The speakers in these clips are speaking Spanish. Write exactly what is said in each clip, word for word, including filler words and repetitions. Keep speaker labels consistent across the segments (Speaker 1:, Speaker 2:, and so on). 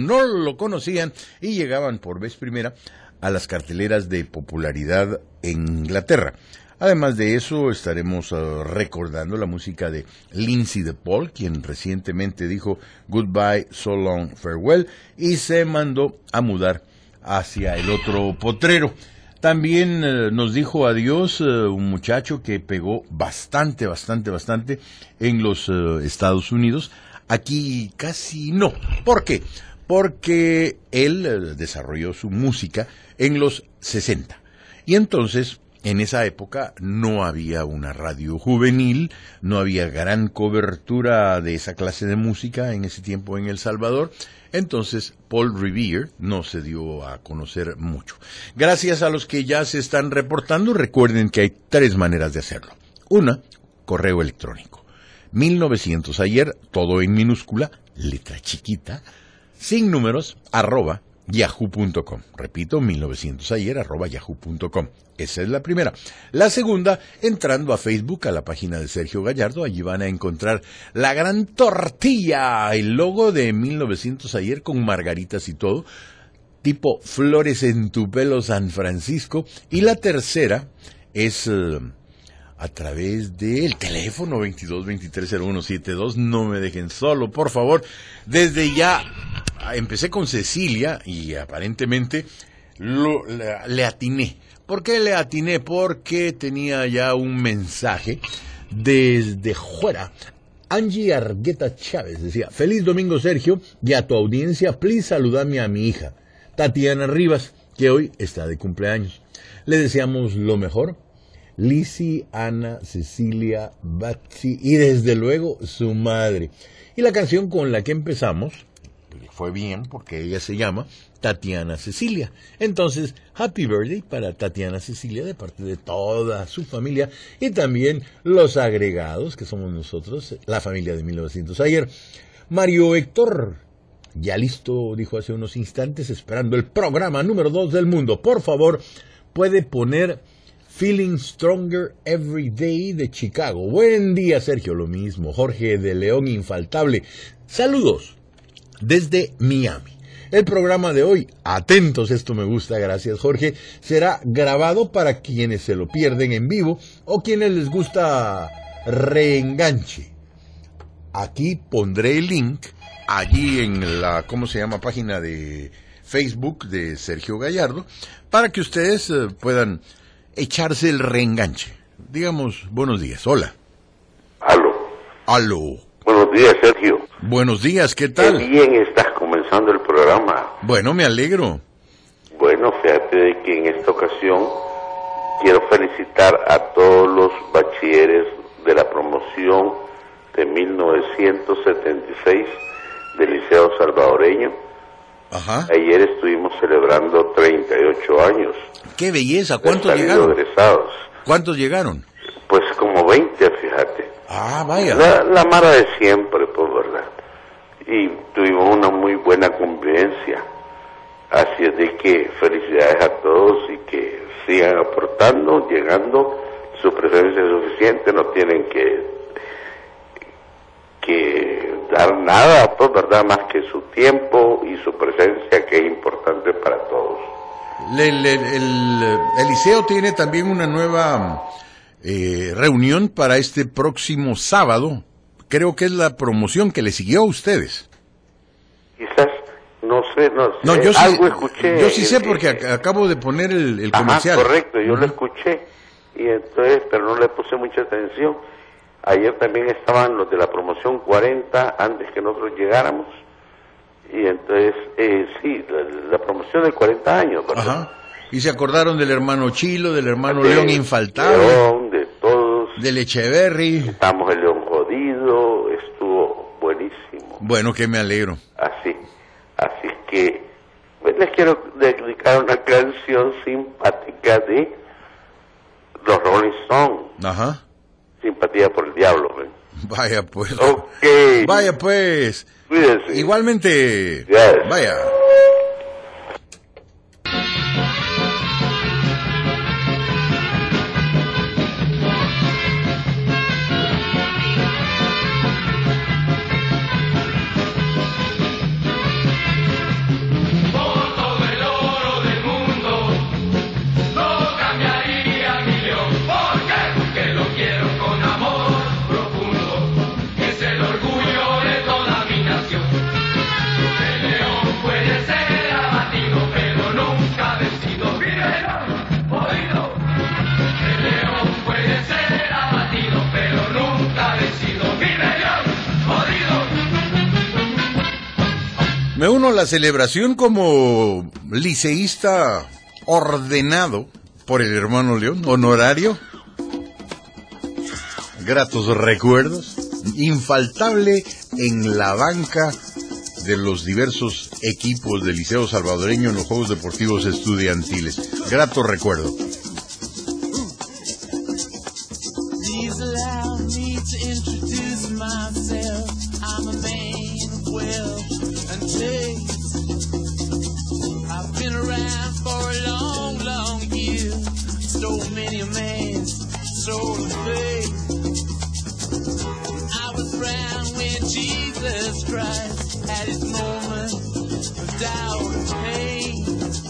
Speaker 1: no lo conocían y llegaban por vez primera a las carteleras de popularidad en Inglaterra. Además de eso, estaremos uh, recordando la música de Lindsay DePaul, quien recientemente dijo Goodbye, So Long, Farewell, y se mandó a mudar hacia el otro potrero. También uh, nos dijo adiós uh, un muchacho que pegó bastante, bastante, bastante en los uh, Estados Unidos. Aquí casi no. ¿Por qué? Porque él uh, desarrolló su música en los sesenta. Y entonces, en esa época no había una radio juvenil, no había gran cobertura de esa clase de música en ese tiempo en El Salvador. Entonces, Paul Revere no se dio a conocer mucho. Gracias a los que ya se están reportando, recuerden que hay tres maneras de hacerlo. Una, correo electrónico. mil novecientos ayer, todo en minúscula, letra chiquita, sin números, arroba yahoo punto com. Repito, mil novecientos ayer, arroba yahoo punto com. Esa es la primera. La segunda, entrando a Facebook, a la página de Sergio Gallardo, allí van a encontrar la gran tortilla, el logo de mil novecientos ayer con margaritas y todo, tipo Flores en tu pelo San Francisco. Y la tercera es uh, a través del teléfono veintidós veintitrés cero uno setenta y dos. No me dejen solo, por favor. Desde ya empecé con Cecilia y aparentemente lo, le, le atiné. ¿Por qué le atiné? Porque tenía ya un mensaje desde fuera. Angie Argueta Chávez decía: feliz domingo, Sergio, y a tu audiencia, please saludame a mi hija, Tatiana Rivas, que hoy está de cumpleaños. Le deseamos lo mejor. Lizzy, Ana, Cecilia, Batsy y desde luego su madre. Y la canción con la que empezamos fue bien porque ella se llama Tatiana Cecilia. Entonces, happy birthday para Tatiana Cecilia de parte de toda su familia y también los agregados que somos nosotros, la familia de mil novecientos ayer. Mario Héctor, ya listo, dijo hace unos instantes, esperando el programa número dos del mundo. Por favor, puede poner Feeling Stronger Every Day de Chicago. Buen día, Sergio. Lo mismo. Jorge de León, infaltable. Saludos desde Miami. El programa de hoy, atentos, esto me gusta, gracias Jorge, será grabado para quienes se lo pierden en vivo o quienes les gusta reenganche. Aquí pondré el link, allí en la, ¿cómo se llama?, página de Facebook de Sergio Gallardo, para que ustedes uh, puedan echarse el reenganche. Digamos, buenos días, hola.
Speaker 2: Aló.
Speaker 1: Aló.
Speaker 2: Buenos días, Sergio.
Speaker 1: Buenos días, ¿qué tal?
Speaker 2: Qué bien estás comenzando el programa.
Speaker 1: Bueno, me alegro.
Speaker 2: Bueno, fíjate de que en esta ocasión quiero felicitar a todos los bachilleres de la promoción de mil novecientos setenta y seis del Liceo Salvadoreño.
Speaker 1: Ajá.
Speaker 2: Ayer estuvimos celebrando treinta y ocho años.
Speaker 1: ¡Qué belleza! ¿Cuántos llegaron?
Speaker 2: Egresados.
Speaker 1: ¿Cuántos llegaron?
Speaker 2: Pues como veinte, fíjate.
Speaker 1: Ah, vaya.
Speaker 2: La, la mara de siempre, pues, ¿verdad? Y tuvimos una muy buena convivencia. Así es de que felicidades a todos y que sigan aportando, llegando. Su presencia es suficiente, no tienen que, que dar nada, pues, ¿verdad? Más que su tiempo y su presencia, que es importante para todos.
Speaker 1: Le, le, el, el liceo tiene también una nueva eh, reunión para este próximo sábado. Creo que es la promoción que le siguió a ustedes.
Speaker 2: Quizás, no sé, no sé.
Speaker 1: No, yo sí,
Speaker 2: algo escuché.
Speaker 1: Yo sí sé porque ac acabo de poner el, el comercial.
Speaker 2: Ajá, correcto, yo
Speaker 1: uh-huh.
Speaker 2: lo escuché. Y entonces, pero no le puse mucha atención. Ayer también estaban los de la promoción cuarenta antes que nosotros llegáramos. Y entonces, eh, sí, la, la promoción de cuarenta años, ¿verdad?
Speaker 1: Ajá. Y se acordaron del hermano Chilo, del hermano
Speaker 2: de,
Speaker 1: León infaltable.
Speaker 2: León, de todos.
Speaker 1: Del Echeverry.
Speaker 2: Estamos el León jodido, estuvo buenísimo.
Speaker 1: Bueno, que me alegro.
Speaker 2: Así, así que pues, les quiero dedicar una canción simpática de los Rolling Stones.
Speaker 1: Ajá.
Speaker 2: Simpatía por el diablo, ¿ven?
Speaker 1: Vaya pues.
Speaker 2: Ok.
Speaker 1: Vaya pues.
Speaker 2: Cuídense.
Speaker 1: Igualmente.
Speaker 2: Yes.
Speaker 1: Vaya. Me uno a la celebración como liceísta ordenado por el hermano León, honorario. Gratos recuerdos, infaltable en la banca de los diversos equipos del Liceo Salvadoreño en los Juegos Deportivos Estudiantiles. Grato recuerdo.
Speaker 3: Jesus Christ had his moment of doubt and pain.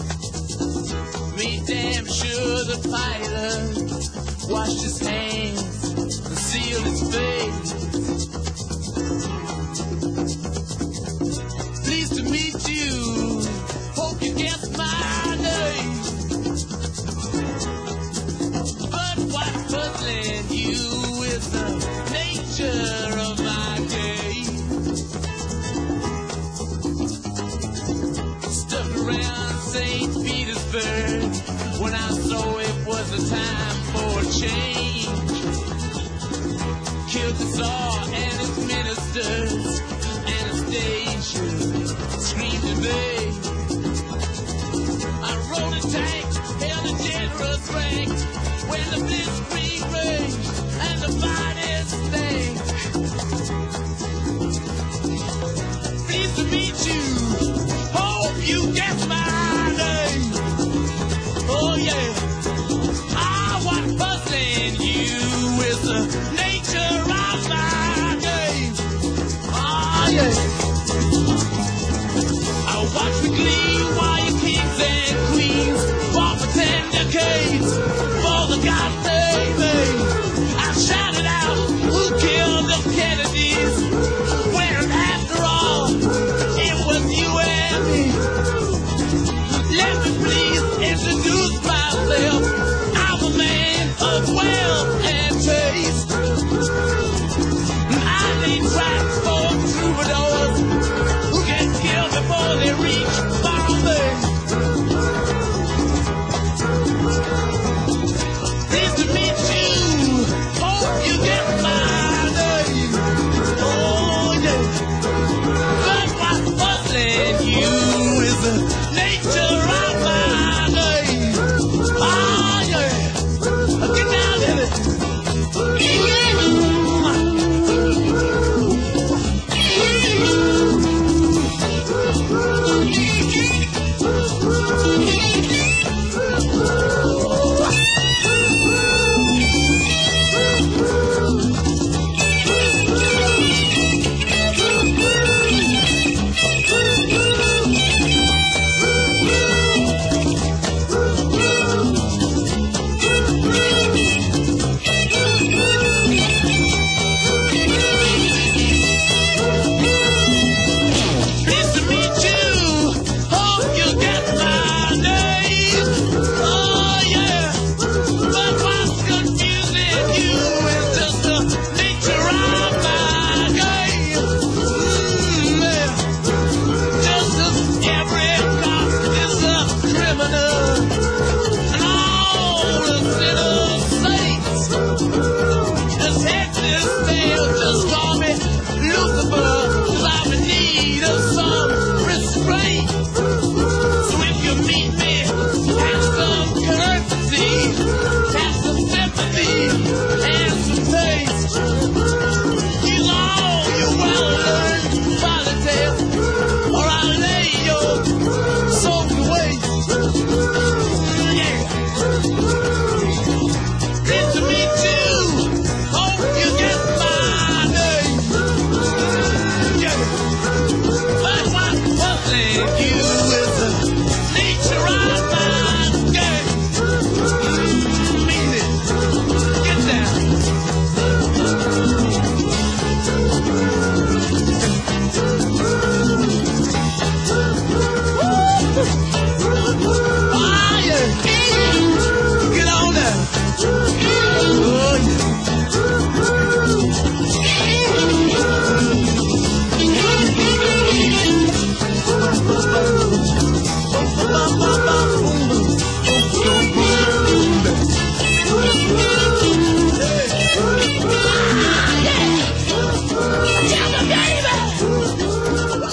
Speaker 3: Made damn sure the pilot washed his hands and sealed his face. Pleased to meet you, hope you guessed my name. But what's puzzling you is the nature of my game. Stuck around Saint Petersburg when I saw it was a time for a change. Killed the Tsar and his ministers, Anastasia screamed at me. I rode a tank, held a generous rank when the blitzkrieg raged and the bodies stank. Pleased to meet you, hope you get my name. Oh yeah, I was puzzling you with the nature of my game. Oh yeah, I watch with glee while your kings and queens fought for ten decades for the God they made. I shouted out, who killed the Kennedys? When after all, it was you and me. Let me please introduce myself. I'm a man of wealth and taste. I need tracks for troubadours who can kill before they reach Bombay. Pleased to meet you, hope you get my name. Oh yeah, but what's puzzling you is the nature of my name. Oh yeah, get down in it. Pleased to meet you, hope you get my name. Oh yeah, but what's confusing you is just the nature of my game. Mm, yeah. Just as every cop is a criminal and all the sinners saints. Just head this veil, just call me Lucifer, 'cause I'm in need of some restraint. So if you meet me, have some courtesy, have some sympathy, and some taste. Use all your well-learned politics, or I'll lay your soul to waste. Yeah. Pleased to meet you, hope you get my name. Yeah. But what's puzzling you is the nature of my game. Mean it. Get down. Ah, yeah. Get on down. Oh, yeah.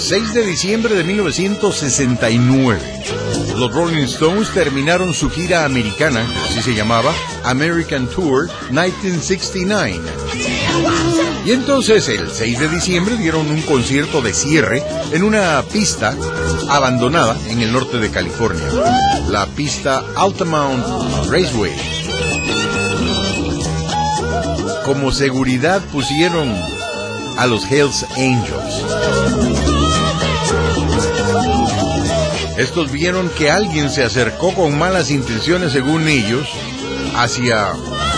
Speaker 1: seis de diciembre de mil novecientos sesenta y nueve, los Rolling Stones terminaron su gira americana, que así se llamaba, American Tour mil novecientos sesenta y nueve. Y entonces, el seis de diciembre, dieron un concierto de cierre en una pista abandonada en el norte de California, la pista Altamont Raceway. Como seguridad pusieron a los Hells Angels. Estos vieron que alguien se acercó con malas intenciones, según ellos, hacia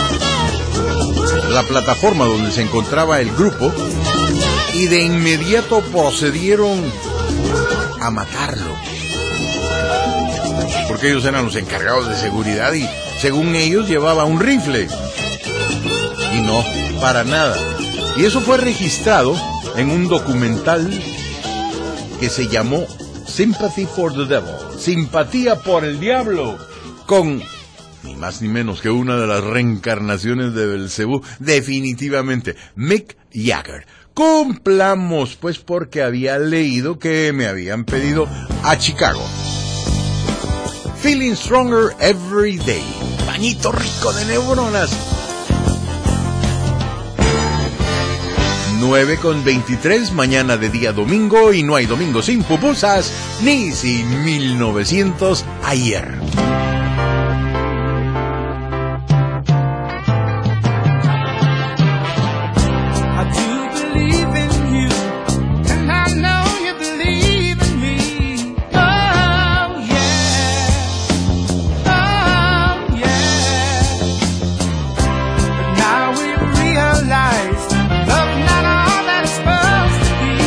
Speaker 1: la plataforma donde se encontraba el grupo, y de inmediato procedieron a matarlo, porque ellos eran los encargados de seguridad y, según ellos, llevaba un rifle. Y no, para nada. Y eso fue registrado en un documental que se llamó Sympathy for the Devil, Simpatía por el Diablo, con ni más ni menos que una de las reencarnaciones de Belcebú, definitivamente, Mick Jagger. Cumplamos, pues, porque había leído que me habían pedido a Chicago. Feeling Stronger Every Day, bañito rico de neuronas. nueve con veintitrés, mañana de día domingo, y no hay domingo sin pupusas, ni sin mil novecientos ayer.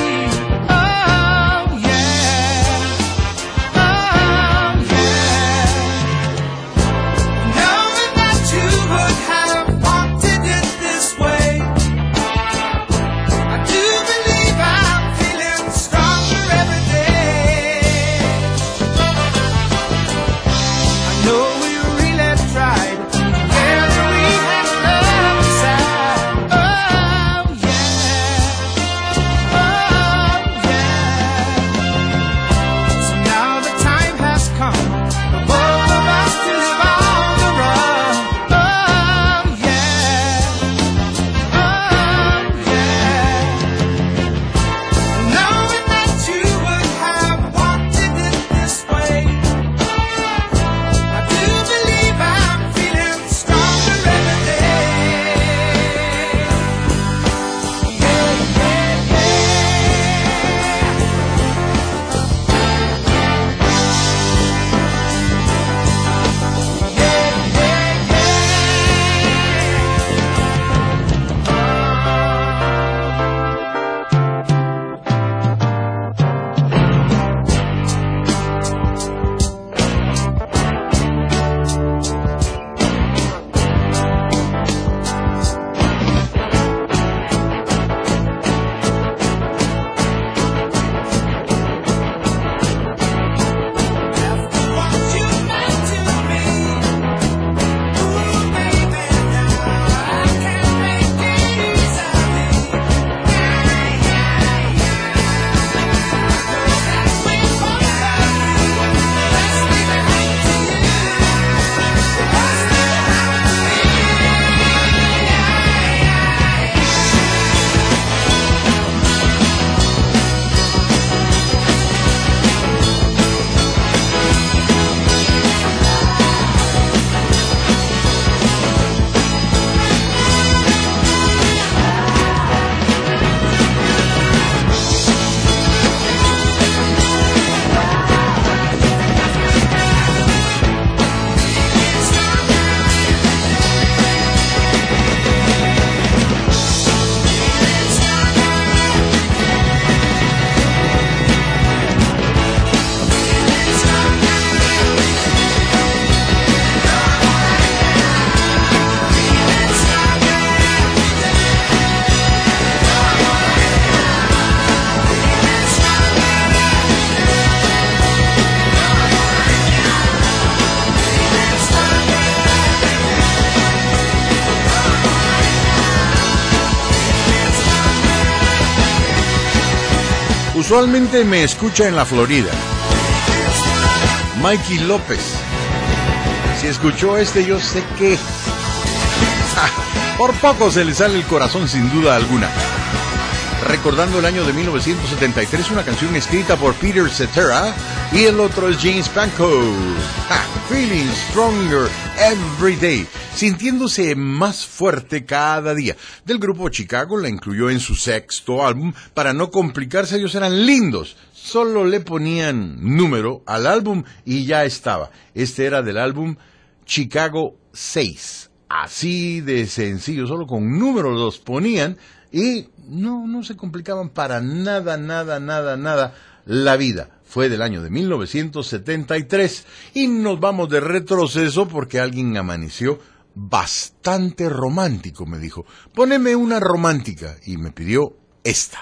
Speaker 4: Yeah.
Speaker 1: Usualmente me escucha en la Florida. Mikey López. Si escuchó este, yo sé que... por poco se le sale el corazón sin duda alguna. Recordando el año de mil novecientos setenta y tres, una canción escrita por Peter Cetera y el otro es James Pankow. Ha, Feeling Stronger Every Day, sintiéndose más fuerte cada día. Del grupo Chicago, la incluyó en su sexto álbum. Para no complicarse, ellos eran lindos. Solo le ponían número al álbum y ya estaba. Este era del álbum Chicago seis. Así de sencillo, solo con números los ponían y no, no se complicaban para nada, nada, nada, nada la vida. Fue del año de mil novecientos setenta y tres y nos vamos de retroceso porque alguien amaneció bastante romántico, me dijo. Póneme una romántica y me pidió esta.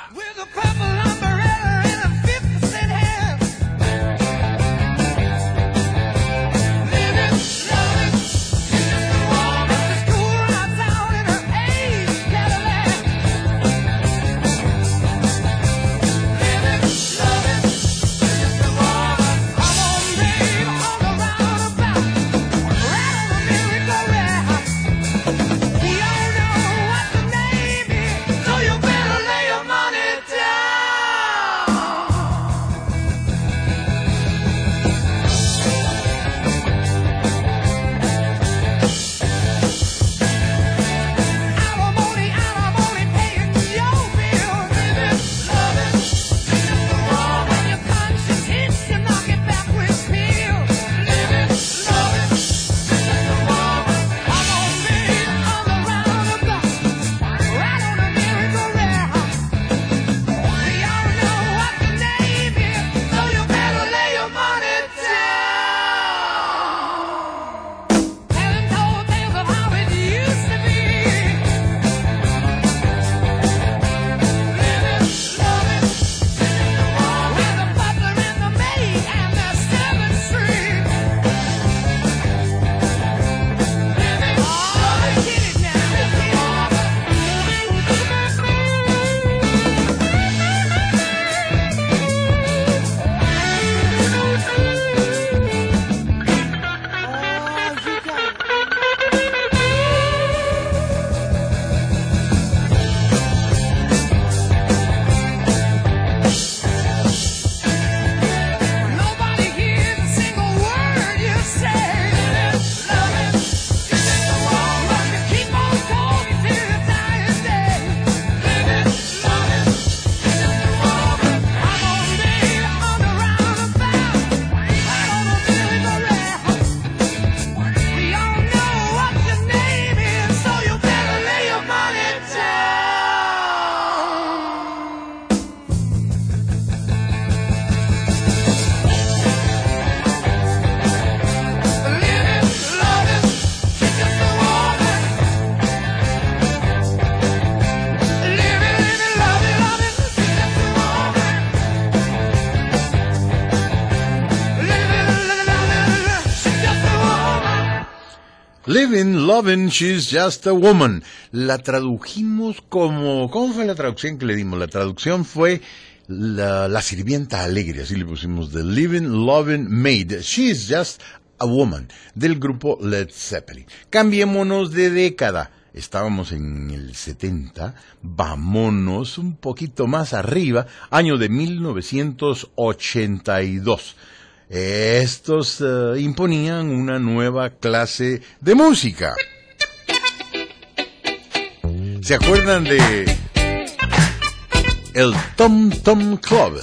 Speaker 1: Living, loving, she's just a woman. La tradujimos como... ¿Cómo fue la traducción que le dimos? La traducción fue la, la sirvienta alegre, así le pusimos, The Living, Loving Maid. She's just a woman, del grupo Led Zeppelin. Cambiémonos de década. Estábamos en el setenta, vámonos un poquito más arriba, año de mil novecientos ochenta y dos. Estos uh, imponían una nueva clase de música. ¿Se acuerdan de el Tom Tom Club?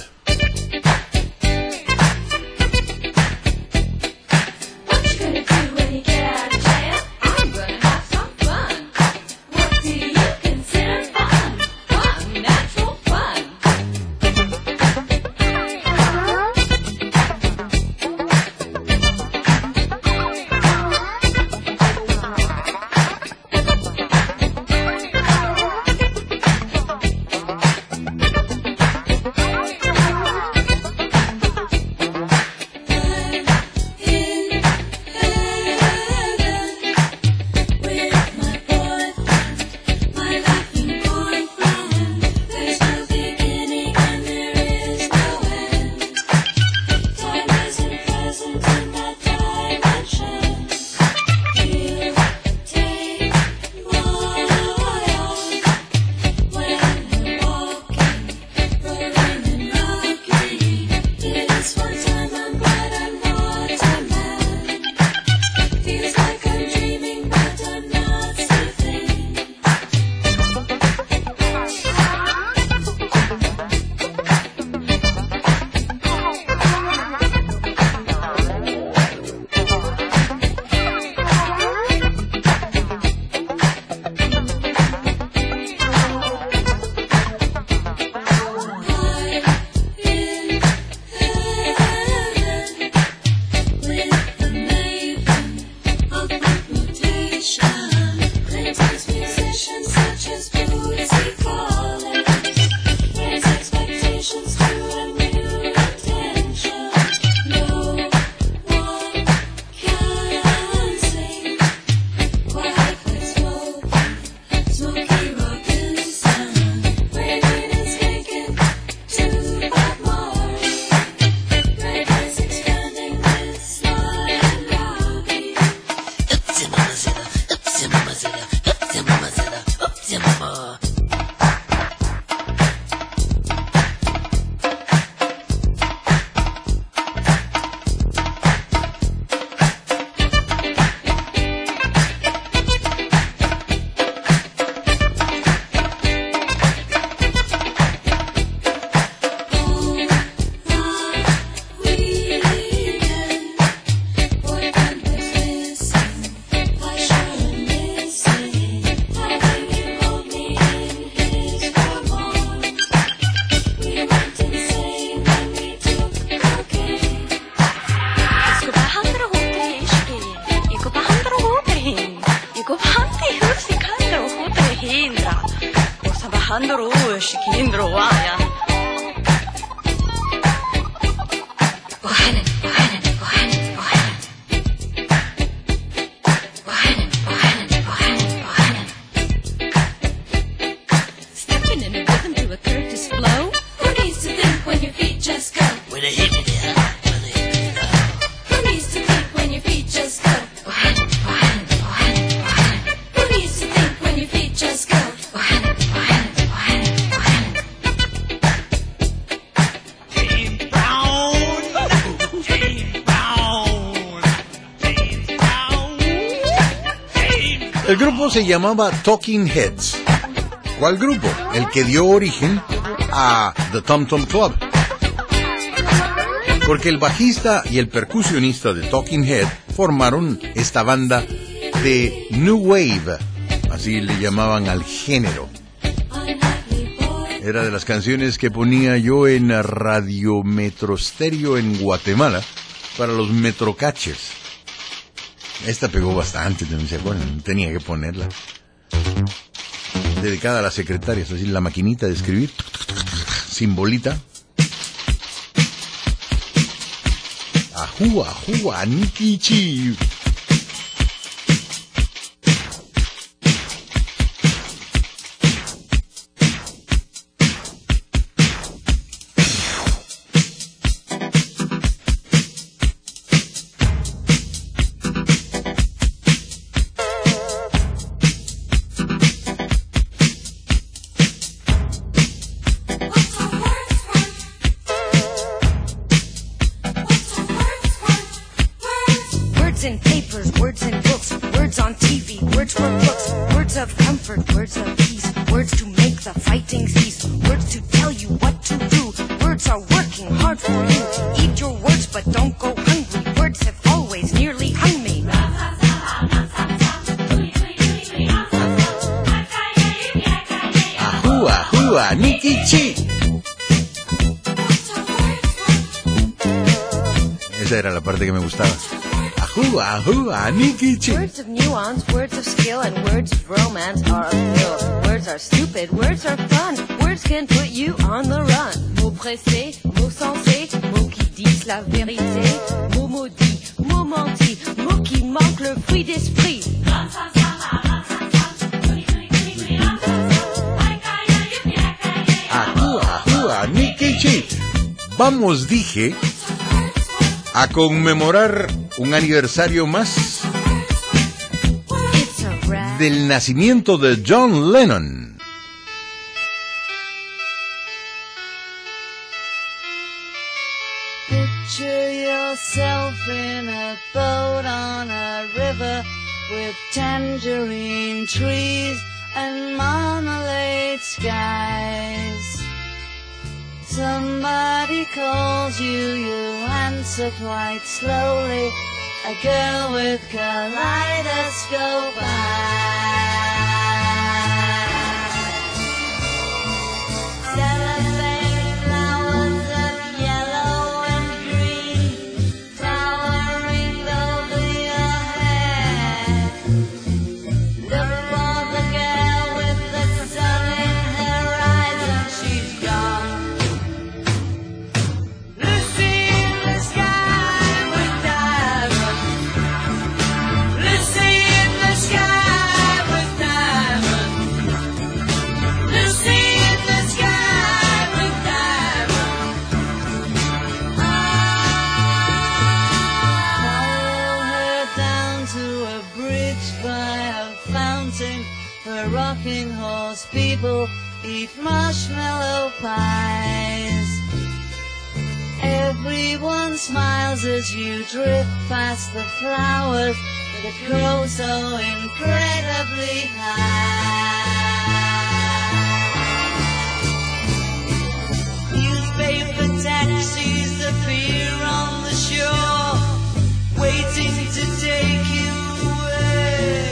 Speaker 4: 한도로 시킨 들어와야. 뭐하는 뭐하는 뭐하는 뭐하는 뭐하는 뭐하는 뭐하는 뭐하는. Stepping in a rhythm to a Curtis flow. Who needs to think when your feet just go?
Speaker 3: With a hippie there, with a hippie there.
Speaker 4: Who needs to think when your feet just go? 뭐하는 뭐하는 뭐하는 뭐하는. Who needs to think when your feet just go? 뭐하는 뭐하는 뭐하는 뭐하는.
Speaker 3: James Brown, James Brown, James Brown, James.
Speaker 1: El grupo se llamaba Talking Heads. ¿Cuál grupo? El que dio origen a The Tom Tom Club. Porque el bajista y el percusionista de Talking Head formaron esta banda de New Wave, así le llamaban al género. Era de las canciones que ponía yo en Radio Metro Stereo en Guatemala para los Metrocatchers. Esta pegó bastante, ¿no se acuerdan? Tenía que ponerla. Dedicada a las secretarias, así la maquinita de escribir, sin bolita. Ajú, ajú, anikichi.
Speaker 4: Words in papers, words in books, words on T V, words for books, words of comfort, words of peace, words to make the fighting cease, words to tell you what to do. Words are working hard for you. Eat your words, but don't go hungry. Words have always nearly hung me.
Speaker 1: Ajú, ajú, anikichi. Esa era la parte que me gustaba. Ajú, ajú, anikichi.
Speaker 4: Words of nuance, words of skill, and words of romance are a thrill. Words are stupid, words are fun. Words can put you on the run. Mots pressés, mots sensés, mots qui disent la vérité. Mots maudits, mots mentis, mots qui manquent le fruit d'esprit.
Speaker 1: Ajú, ajú, anikichi. Vamos, dije, a conmemorar un aniversario más
Speaker 4: It's a rap.
Speaker 1: del nacimiento de John Lennon.
Speaker 5: Picture yourself in a boat on a river with tangerine trees and marmalade skies. Somebody calls you, you answer quite slowly. A girl with kaleidoscope eyes. Cellophane flowers of yellow and green, flowering over your head. Look for the girl with the sun in her eyes, and she's gone. Lucy in the sky with diamonds. Lucy in the sky with diamonds. Lucy in the sky with diamonds. Follow her down to a bridge by a fountain where rocking horse people eat marshmallow pies. Everyone smiles as you drift past the flowers that grow so incredibly high. Newspaper taxis appear on the shore, waiting to take you away.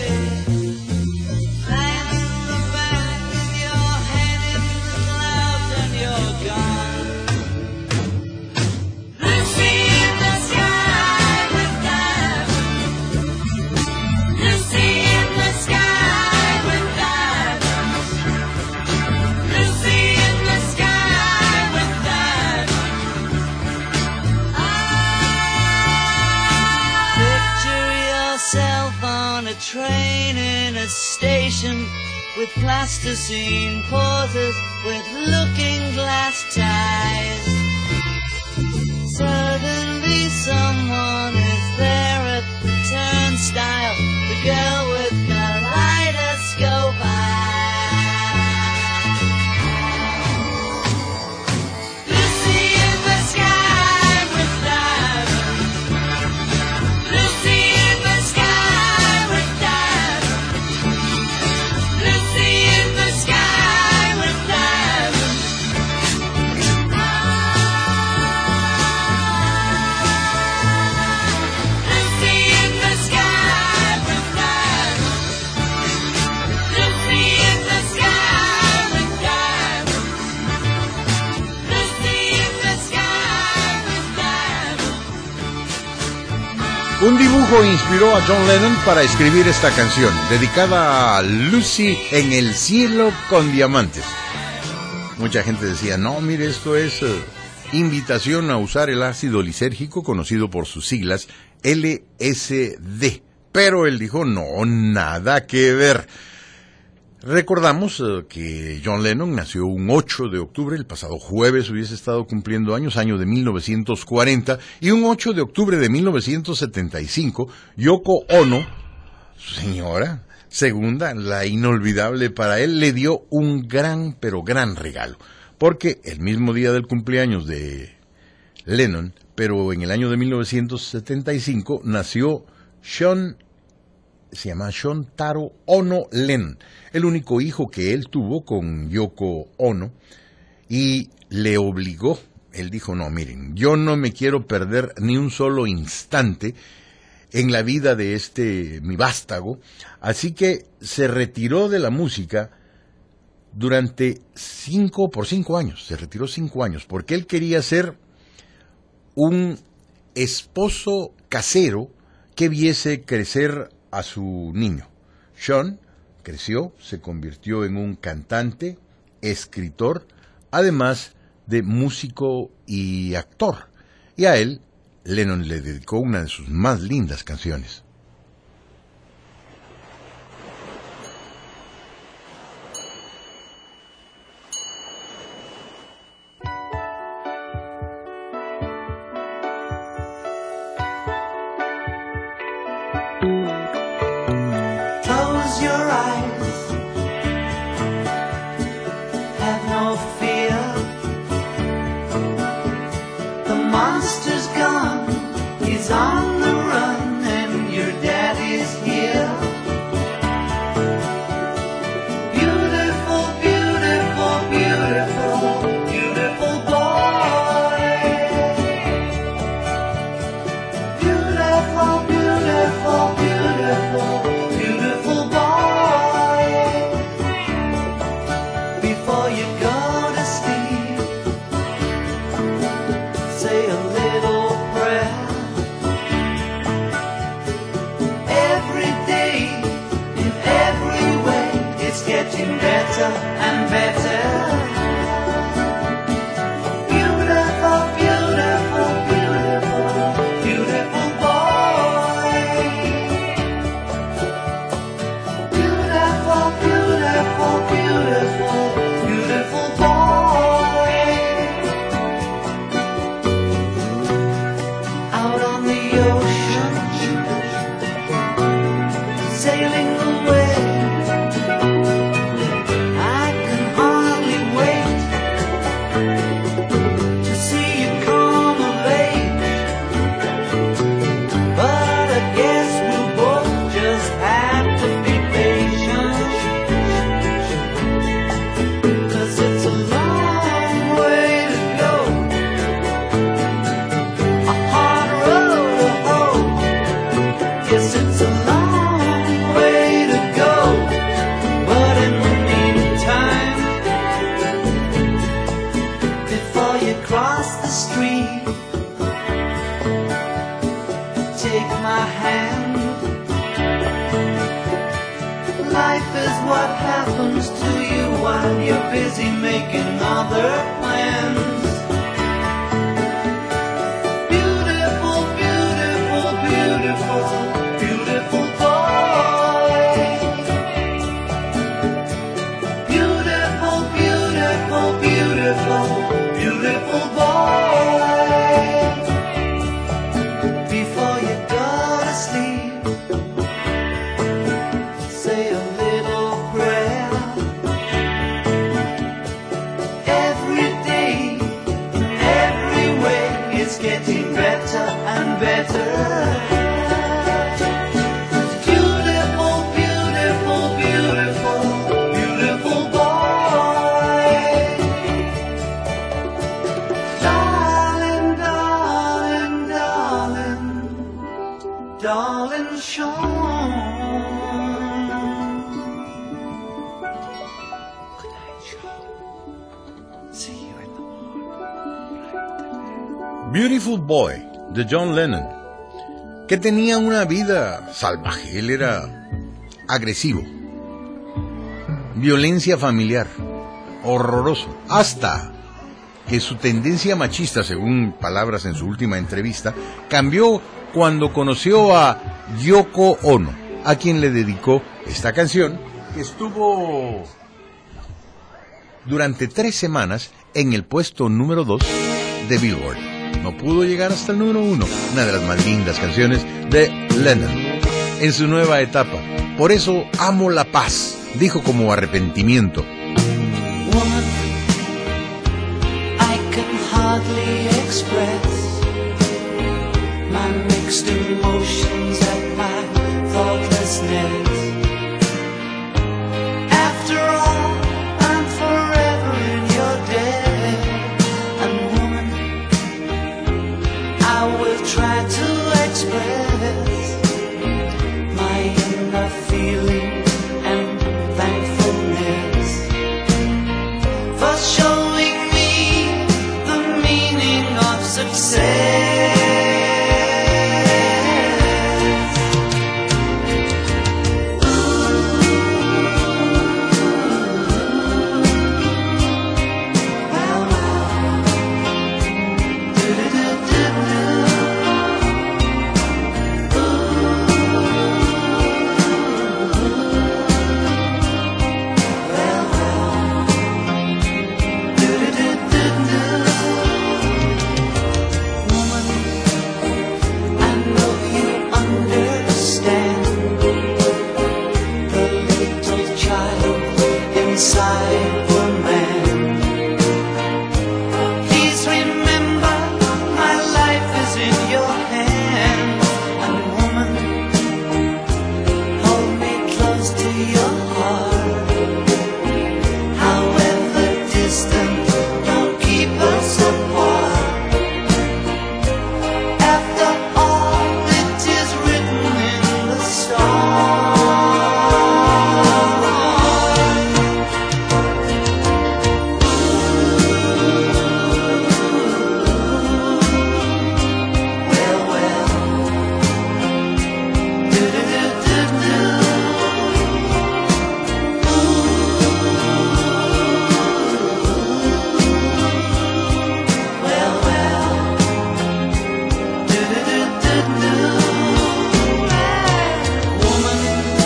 Speaker 5: Lying in the back with your head in the clouds and you're gone. Lucy in the sky with diamonds. Lucy in the sky with diamonds. train in a station with plasticine pauses with looking glass ties. Suddenly someone is there at the turnstile, the girl with kaleidoscope eyes. Lucy in the sky with diamonds. Lucy in the sky with diamonds. Lucy in the sky with diamonds. Lucy in the sky with diamonds. Lucy in the sky with diamonds. Lucy in the sky with diamonds.
Speaker 1: Un dibujo inspiró a John Lennon para escribir esta canción, dedicada a Lucy en el cielo con diamantes. Mucha gente decía, no, mire, esto es eh, invitación a usar el ácido lisérgico, conocido por sus siglas L S D. Pero él dijo, no, nada que ver. Recordamos eh, que John Lennon nació un ocho de octubre, el pasado jueves hubiese estado cumpliendo años, año de mil novecientos cuarenta, y un ocho de octubre de mil novecientos setenta y cinco, Yoko Ono, su señora segunda, la inolvidable para él, le dio un gran, pero gran regalo, porque el mismo día del cumpleaños de Lennon, pero en el año de mil novecientos setenta y cinco, nació Sean, se llama Sean Taro Ono Lennon, el único hijo que él tuvo con Yoko Ono, y le obligó, él dijo, no, miren, yo no me quiero perder ni un solo instante en la vida de este, mi vástago, así que se retiró de la música durante cinco, por cinco años, se retiró cinco años, porque él quería ser un esposo casero que viese crecer a su niño. Sean creció, se convirtió en un cantante, escritor, además de músico y actor. Y a él, Lennon le dedicó una de sus más lindas canciones.
Speaker 6: Close your eyes, have no fear. The monster's gone, he's on the run, and your daddy's here. Beautiful, beautiful, beautiful, beautiful boy. Beautiful, beautiful, beautiful. Beautiful boy, before you go to sleep, say a little prayer. Every day, in every way, it's getting better and better. Beautiful, beautiful, beautiful, beautiful boy. Beautiful, beautiful, beautiful, beautiful boy. Out on the ocean, sailing away. I can hardly wait to see you come of age. But I guess we'll both just have to be patient, 'cause it's a long way to go, a hard road to hoe. Yes, it's a long way to go, but in the meantime, before you cross the street, take my hand. Life is what happens to you while you're busy making other plans. Beautiful, beautiful, beautiful, beautiful boy. Beautiful, beautiful, beautiful, beautiful boy. Darling, darling, darling, darling Sean. Good night, Sean. See you in the morning.
Speaker 1: Beautiful Boy, de John Lennon, que tenía una vida salvaje. Él era agresivo, violencia familiar, horroroso, hasta que su tendencia machista, según palabras en su última entrevista, cambió cuando conoció a Yoko Ono, a quien le dedicó esta canción, que estuvo durante tres semanas en el puesto número dos de Billboard. No pudo llegar hasta el número uno, una de las más lindas canciones de Lennon en su nueva etapa. Por eso amo la paz, dijo como arrepentimiento.
Speaker 6: Woman, I can hardly express my mixed emotions at my thoughtlessness. After all, I'm forever in your debt. And woman, I will try to express my inner feeling and thankfulness for showing me the meaning of success. Well, well. Inside the man. Please remember my life is in your hands. And woman, hold me close to your heart. However distant, don't keep us apart. After all, it is written in the stars. Well, well. Do-do-do-do-do. Well, well. Do-do-do-do-do. Woman,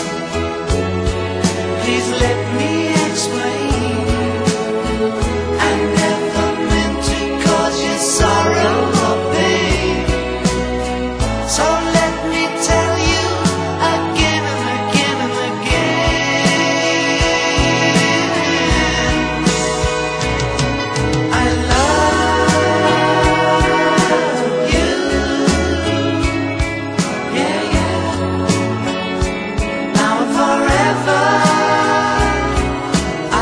Speaker 6: please let me explain. I never meant to cause you sorrow or pain. So let me tell you again and again and again. I love you. Yeah, yeah. Now and forever. I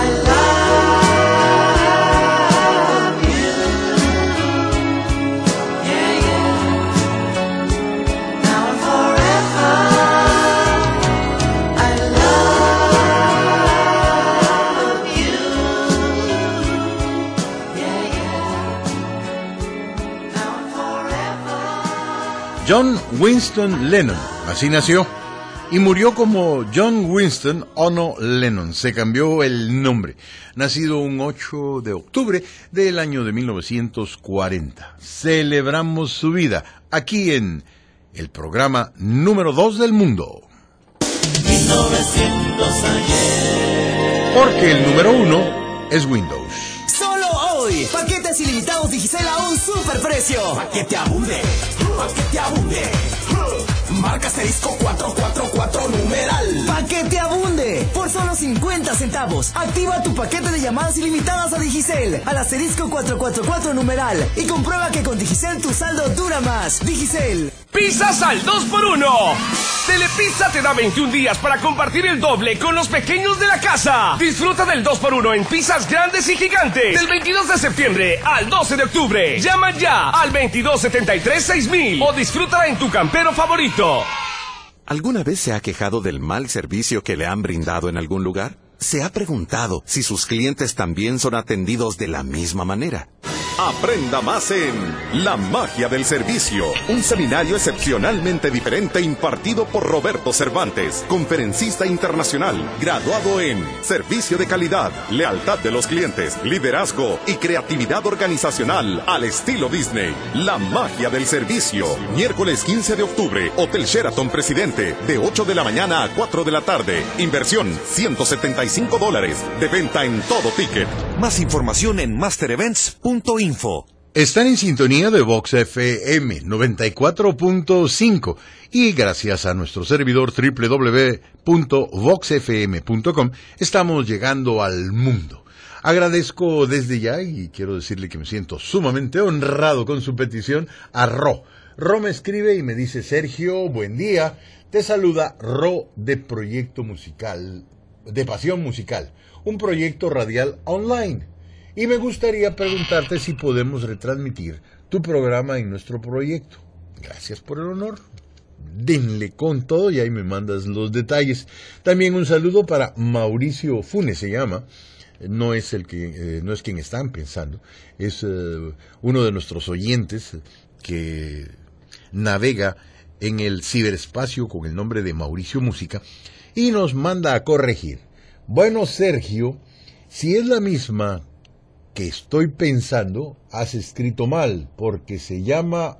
Speaker 6: love you. Yeah, yeah. Now and forever. I love you. Yeah, yeah. Now and forever.
Speaker 1: John Winston Lennon, así nació, y murió como John Winston Ono Lennon. Se cambió el nombre, nacido un ocho de octubre del año de mil novecientos cuarenta. Celebramos su vida aquí en el programa número dos del mundo. Porque el número uno es Windows.
Speaker 7: Solo hoy, paquetes ilimitados Digicel a un superprecio.
Speaker 8: Paquete abunde, paquete abunde. Marca asterisco cuatro cuatro cuatro numeral.
Speaker 7: Paquete abunde por solo cincuenta centavos. Activa tu paquete de llamadas ilimitadas a Digicel al asterisco cuatro cuatro cuatro numeral y comprueba que con Digicel tu saldo dura más. Digicel.
Speaker 8: ¡Pi!
Speaker 9: Pizzas al dos por uno. Telepizza te da veintiún días para compartir el doble con los pequeños de la casa. Disfruta del dos por uno en pizzas grandes y gigantes. Del veintidós de septiembre al doce de octubre. Llama ya al veintidós setenta y tres seis mil o disfrútala en tu campero favorito.
Speaker 10: ¿Alguna vez se ha quejado del mal servicio que le han brindado en algún lugar? ¿Se ha preguntado si sus clientes también son atendidos de la misma manera? Aprenda más en La Magia del Servicio, un seminario excepcionalmente diferente impartido por Roberto Cervantes, conferencista internacional, graduado en Servicio de Calidad, Lealtad de los Clientes, Liderazgo y Creatividad Organizacional al estilo Disney. La Magia del Servicio, miércoles quince de octubre, Hotel Sheraton Presidente, de ocho de la mañana a cuatro de la tarde. Inversión ciento setenta y cinco dólares, de venta en todo ticket.
Speaker 11: Más información en master events punto info.
Speaker 1: Están en sintonía de Vox F M noventa y cuatro punto cinco y gracias a nuestro servidor doble u doble u doble u punto vox f m punto com estamos llegando al mundo. Agradezco desde ya y quiero decirle que me siento sumamente honrado con su petición a Ro. Ro me escribe y me dice: Sergio, buen día, te saluda Ro de Proyecto Musical, de Pasión Musical, un proyecto radial online. Y me gustaría preguntarte si podemos retransmitir tu programa en nuestro proyecto. Gracias por el honor. Denle con todo y ahí me mandas los detalles. También un saludo para Mauricio Funes, se llama. No es el que, eh, no es quien están pensando. Es uh, uno de nuestros oyentes que navega en el ciberespacio con el nombre de Mauricio Música y nos manda a corregir. Bueno, Sergio, si es la misma que estoy pensando, has escrito mal, porque se llama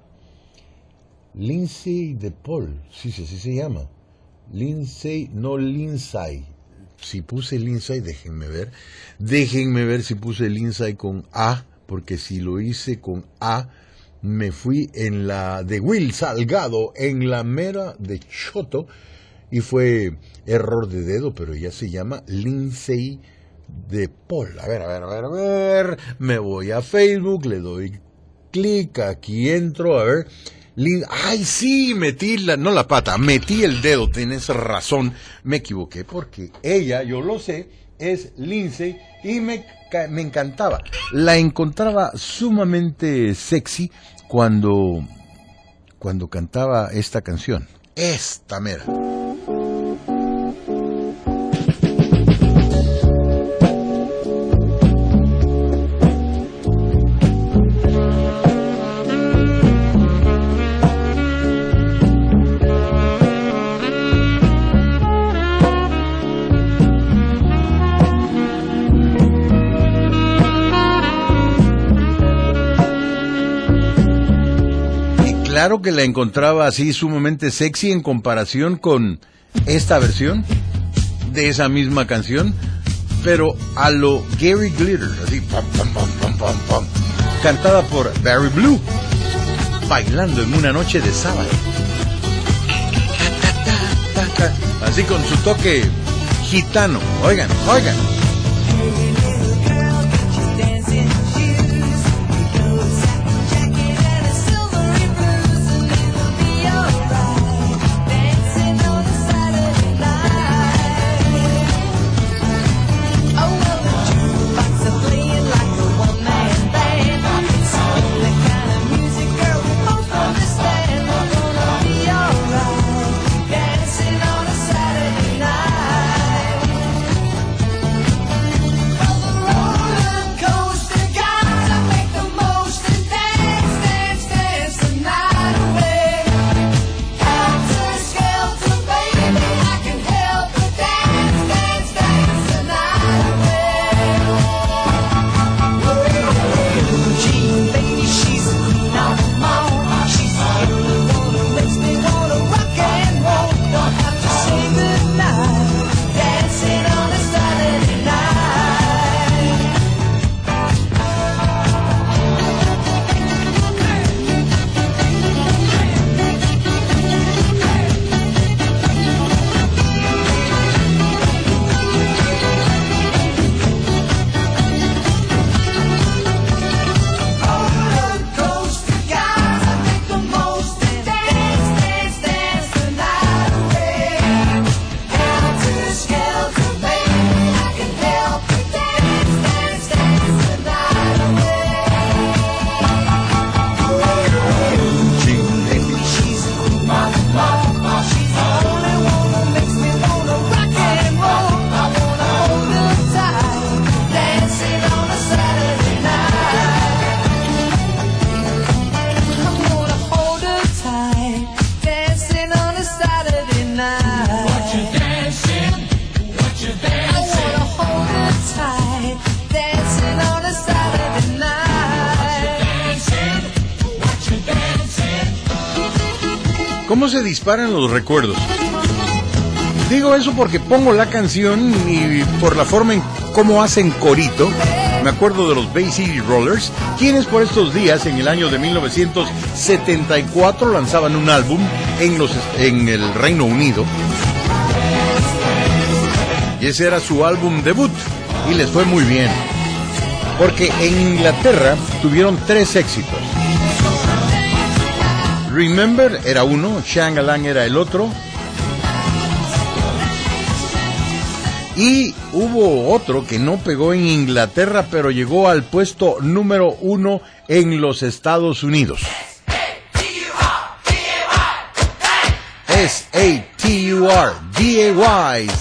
Speaker 1: Lindsay de Paul. Sí, sí, sí se llama. Lindsay, no Lindsay. Si puse Lindsay, déjenme ver. Déjenme ver si puse Lindsay con A, porque si lo hice con A, me fui en la de Will Salgado, en la mera de Choto, y fue error de dedo, pero ya se llama Lindsay de Paul. A ver, a ver, a ver, a ver. Me voy a Facebook, le doy clic, aquí entro, a ver. Lin... Ay, sí, metí la, no la pata, metí el dedo, tienes razón. Me equivoqué porque ella, yo lo sé, es Lindsay y me, me encantaba. La encontraba sumamente sexy cuando, cuando cantaba esta canción. Esta mera. Claro que la encontraba así sumamente sexy en comparación con esta versión de esa misma canción, pero a lo Gary Glitter, así, pam, pam, pam, pam, pam, pam, cantada por Barry Blue, bailando en una noche de sábado, así con su toque gitano. Oigan, oigan.
Speaker 6: night. What you dancing? What you dancing? I wanna hold her tight, dancing on a Saturday night. What you dancing? What you dancing?
Speaker 1: ¿Cómo se disparan los recuerdos? Digo eso porque pongo la canción y por la forma en cómo hacen corito, me acuerdo de los Bay City Rollers, quienes por estos días, en el año de mil novecientos setenta y cuatro, lanzaban un álbum en, los, en el Reino Unido. Y ese era su álbum debut, y les fue muy bien. Porque en Inglaterra tuvieron tres éxitos. Remember era uno, Shang-a-Lang era el otro, y hubo otro que no pegó en Inglaterra, pero llegó al puesto número uno en los Estados Unidos. S A T U R D A Y.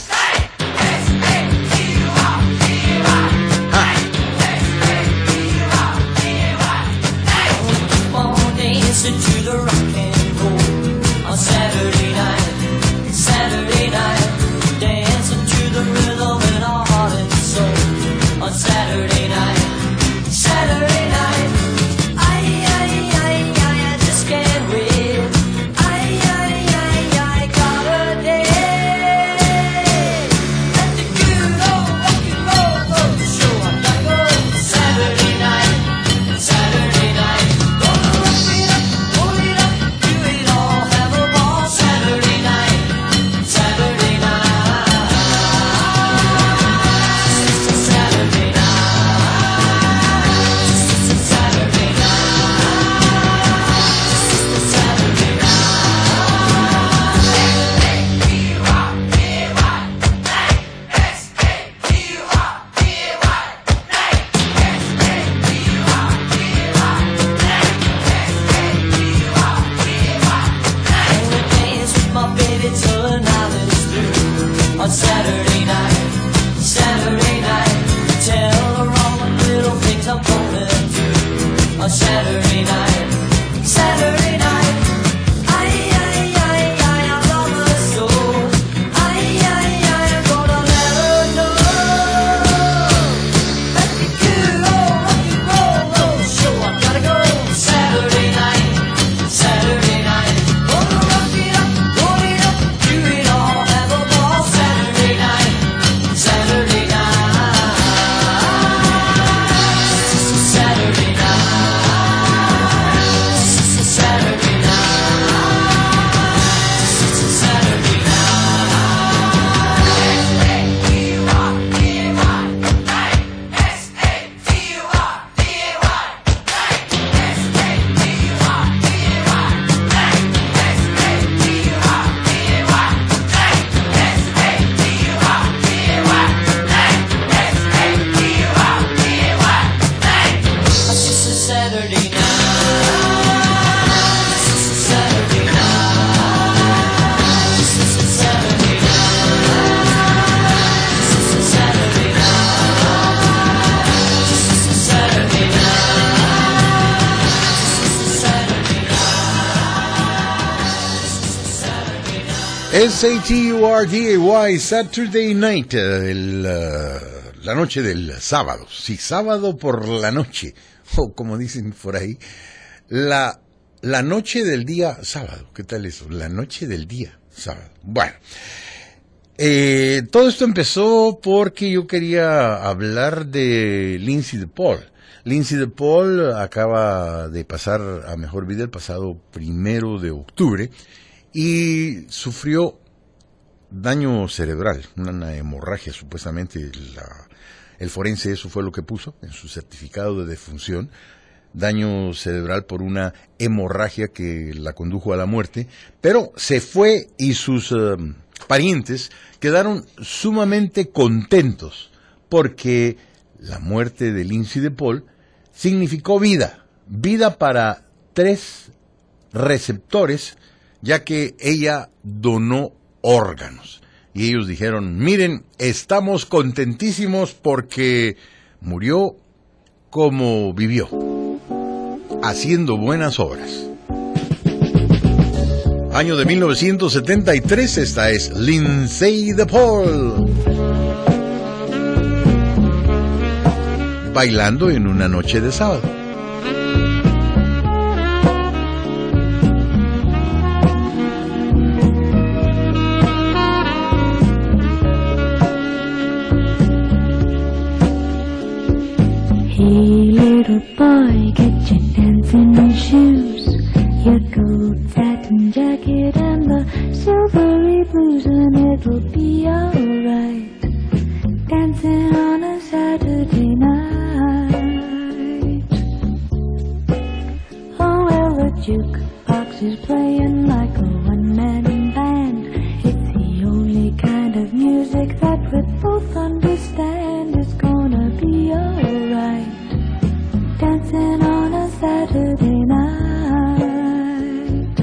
Speaker 6: Saturday night, Saturday night, ay, ay, ay, ay, I just can't wait. Ay, ay, ay, I got a day. Let the good old rock and roll go to show. I gotta go Saturday night, Saturday night. Gonna rock it up, roll it up, do it all, have a ball. Saturday night, Saturday night. On Saturday night, Saturday night, tell her all the little things I'm gonna do. On Saturday night, Saturday night, ay, ay, ay, ay, I love her so. Ay, ay, ay, I'm gonna let her know. Let me good old rock and roll, roll show. I gotta go Saturday night, Saturday night. Gonna rock it up, roll it up, do it all, have a ball. Saturday night, Saturday night, Saturday night, Saturday night, Saturday
Speaker 1: S A T U R D A Y, Saturday Night, el, uh, la noche del sábado. Sí, sábado por la noche, o como dicen por ahí, la, la noche del día sábado. ¿Qué tal eso? La noche del día sábado. Bueno, eh, todo esto empezó porque yo quería hablar de Lindsay DePaul. Lindsay DePaul acaba de pasar a mejor vida el pasado primero de octubre. Y sufrió daño cerebral, una hemorragia, supuestamente la, el forense eso fue lo que puso en su certificado de defunción, daño cerebral por una hemorragia que la condujo a la muerte, pero se fue y sus uh, parientes quedaron sumamente contentos porque la muerte de Lindsay DePaul significó vida, vida para tres receptores, ya que ella donó órganos. Y ellos dijeron, miren, estamos contentísimos porque murió como vivió, haciendo buenas obras. Año de mil novecientos setenta y tres, esta es Lindsay DePaul. Bailando en una noche de sábado.
Speaker 12: Hey little boy, get your dancing shoes, your gold satin jacket and the silvery blues, and it'll be alright, dancing on a Saturday night. Oh well, the jukebox is playing like a one-man band. It's the only kind of music that we both understand. It's gonna be alright, dancing on a Saturday night.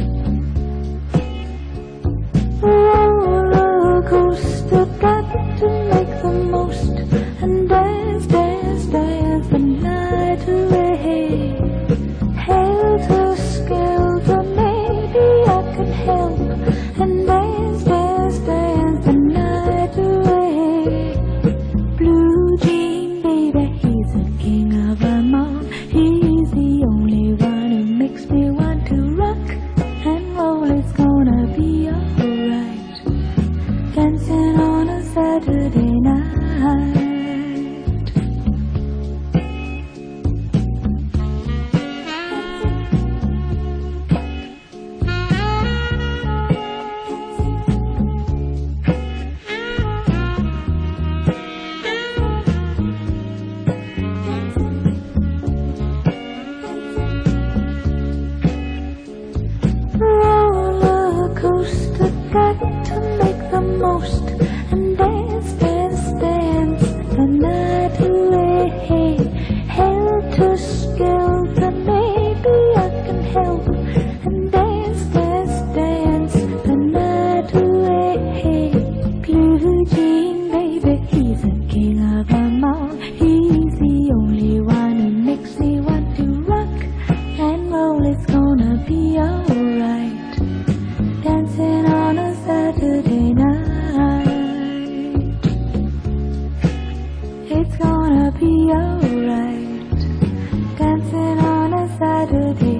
Speaker 12: Roller coaster, got to make the most and dance, dance, dance the night away. Helter skelter, maybe I can help and dance, dance, dance the night away. Blue Jean, baby, he's the king of them all. He's the only one who makes me want to rock and roll. It's gonna be alright, dancing on a Saturday night. Roller coaster, got to make the most and dance, dance, dance the night away. Helter skelter, maybe I can help and dance, dance, dance the night away. Blue Jean, baby, he's the king of them all. He's the only one who makes me want to rock and roll. It's gonna be alright, dancing on a Saturday night. It's gonna be alright, dancing on a Saturday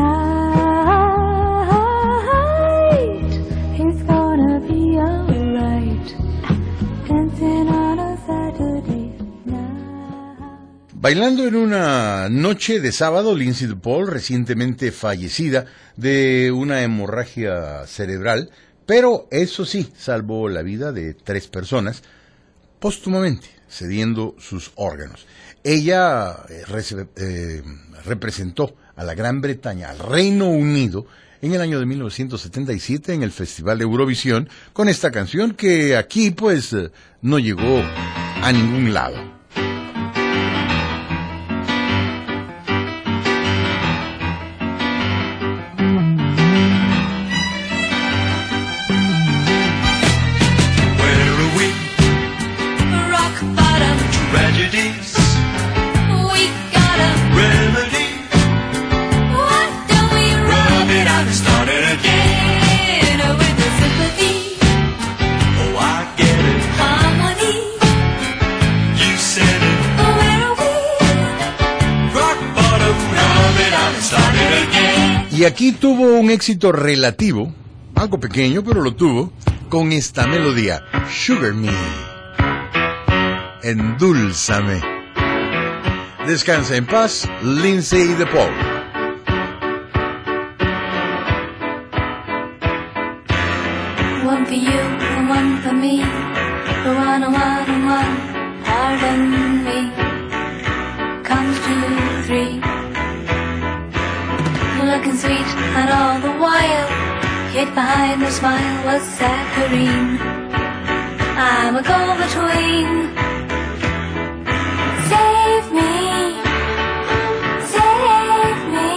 Speaker 12: night. It's gonna be alright, dancing on a Saturday night.
Speaker 1: Bailando en una noche de sábado, Lindsay DePaul, recientemente fallecida de una hemorragia cerebral, pero eso sí, salvó la vida de tres personas póstumamente, cediendo sus órganos. Ella eh, rece- eh, representó a la Gran Bretaña, al Reino Unido, en el año de mil novecientos setenta y siete en el Festival de Eurovisión, con esta canción que aquí pues eh, no llegó a ningún lado.
Speaker 8: Where are we?
Speaker 3: Rock bottom,
Speaker 8: Tragedies,
Speaker 3: we got a
Speaker 8: remedy.
Speaker 3: Why don't we
Speaker 8: Rub it out and start it again.
Speaker 3: again with the sympathy,
Speaker 8: Oh, I get it.
Speaker 3: harmony?
Speaker 8: You said it.
Speaker 3: Where are we?
Speaker 8: Rock bottom, rub it out and start it again.
Speaker 1: Y aquí tuvo un éxito relativo, algo pequeño, pero lo tuvo, con esta melodía, Sugar Me, Endulzame. Descansa en paz, Lindsay DePaul.
Speaker 12: One for you and one for me. The one and one and one. Pardon me. Comes to three. Looking sweet and all the while, hid behind the smile was saccharine. I'm a go-between. Save me. Save me.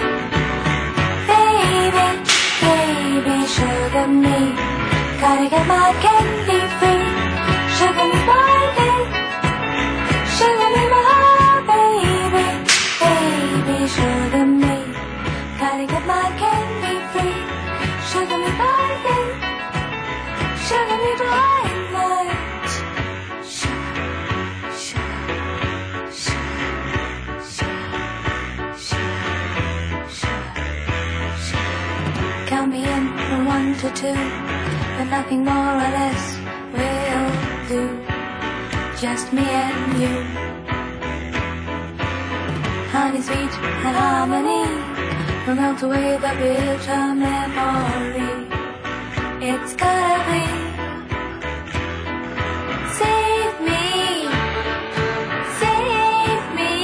Speaker 12: Baby, baby, sugar me. Gotta get my candy free. Sugar me, baby. Sugar me, my baby. Baby, sugar me. Gotta get my candy free. Sugar me. by day, sugar me by night. Sugar, sugar, sugar, sugar, sugar, sugar, sugar. Count me in from one to two, but nothing more or less will do. Just me and you. Honey, sweet and harmony will melt away the bitter memory. It's gotta be. Save me, save me,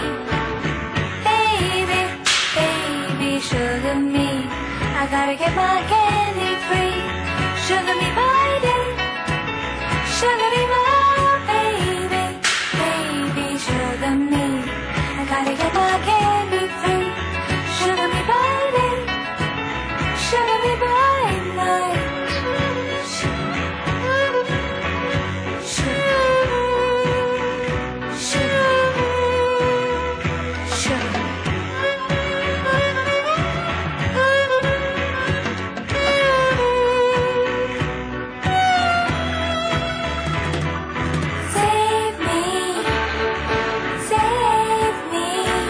Speaker 12: baby, baby, sugar me. I gotta get my candy free. Sugar me by day, sugar me by baby, baby, sugar me. I gotta get my candy free. Sugar me by day, sugar me by night. Sugar, sugar, sugar, sugar. Save me, save me,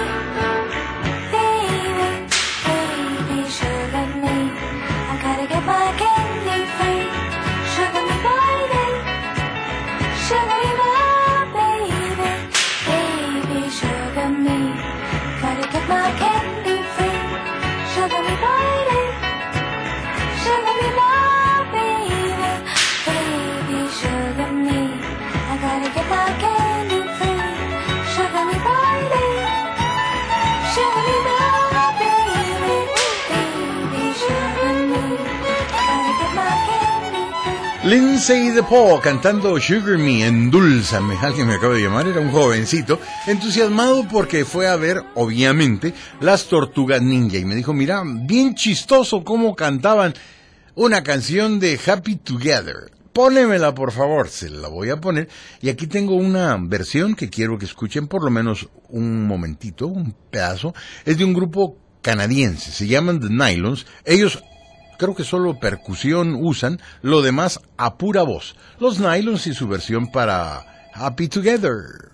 Speaker 12: baby, baby, sugar me. I gotta get my candy free. Sugar me by day, sugar me by baby, baby, sugar me. Gotta get my candy free. Sugar me by day, sugar me by baby, baby, sugar me. I gotta get my candy free. Sugar me by day, sugar me by baby, baby, sugar me. Gotta get my candy free.
Speaker 1: Lindsay DePaul cantando Sugar Me, Endulzame. Alguien me acaba de llamar, era un jovencito entusiasmado porque fue a ver, obviamente, las Tortugas Ninja y me dijo, mira, bien chistoso cómo cantaban una canción de Happy Together. Pónemela, por favor. Se la voy a poner. Y aquí tengo una versión que quiero que escuchen por lo menos un momentito, un pedazo. Es de un grupo canadiense, se llaman The Nylons. Ellos creo que solo percusión usan, lo demás a pura voz. Los Nylons y su versión para Happy Together.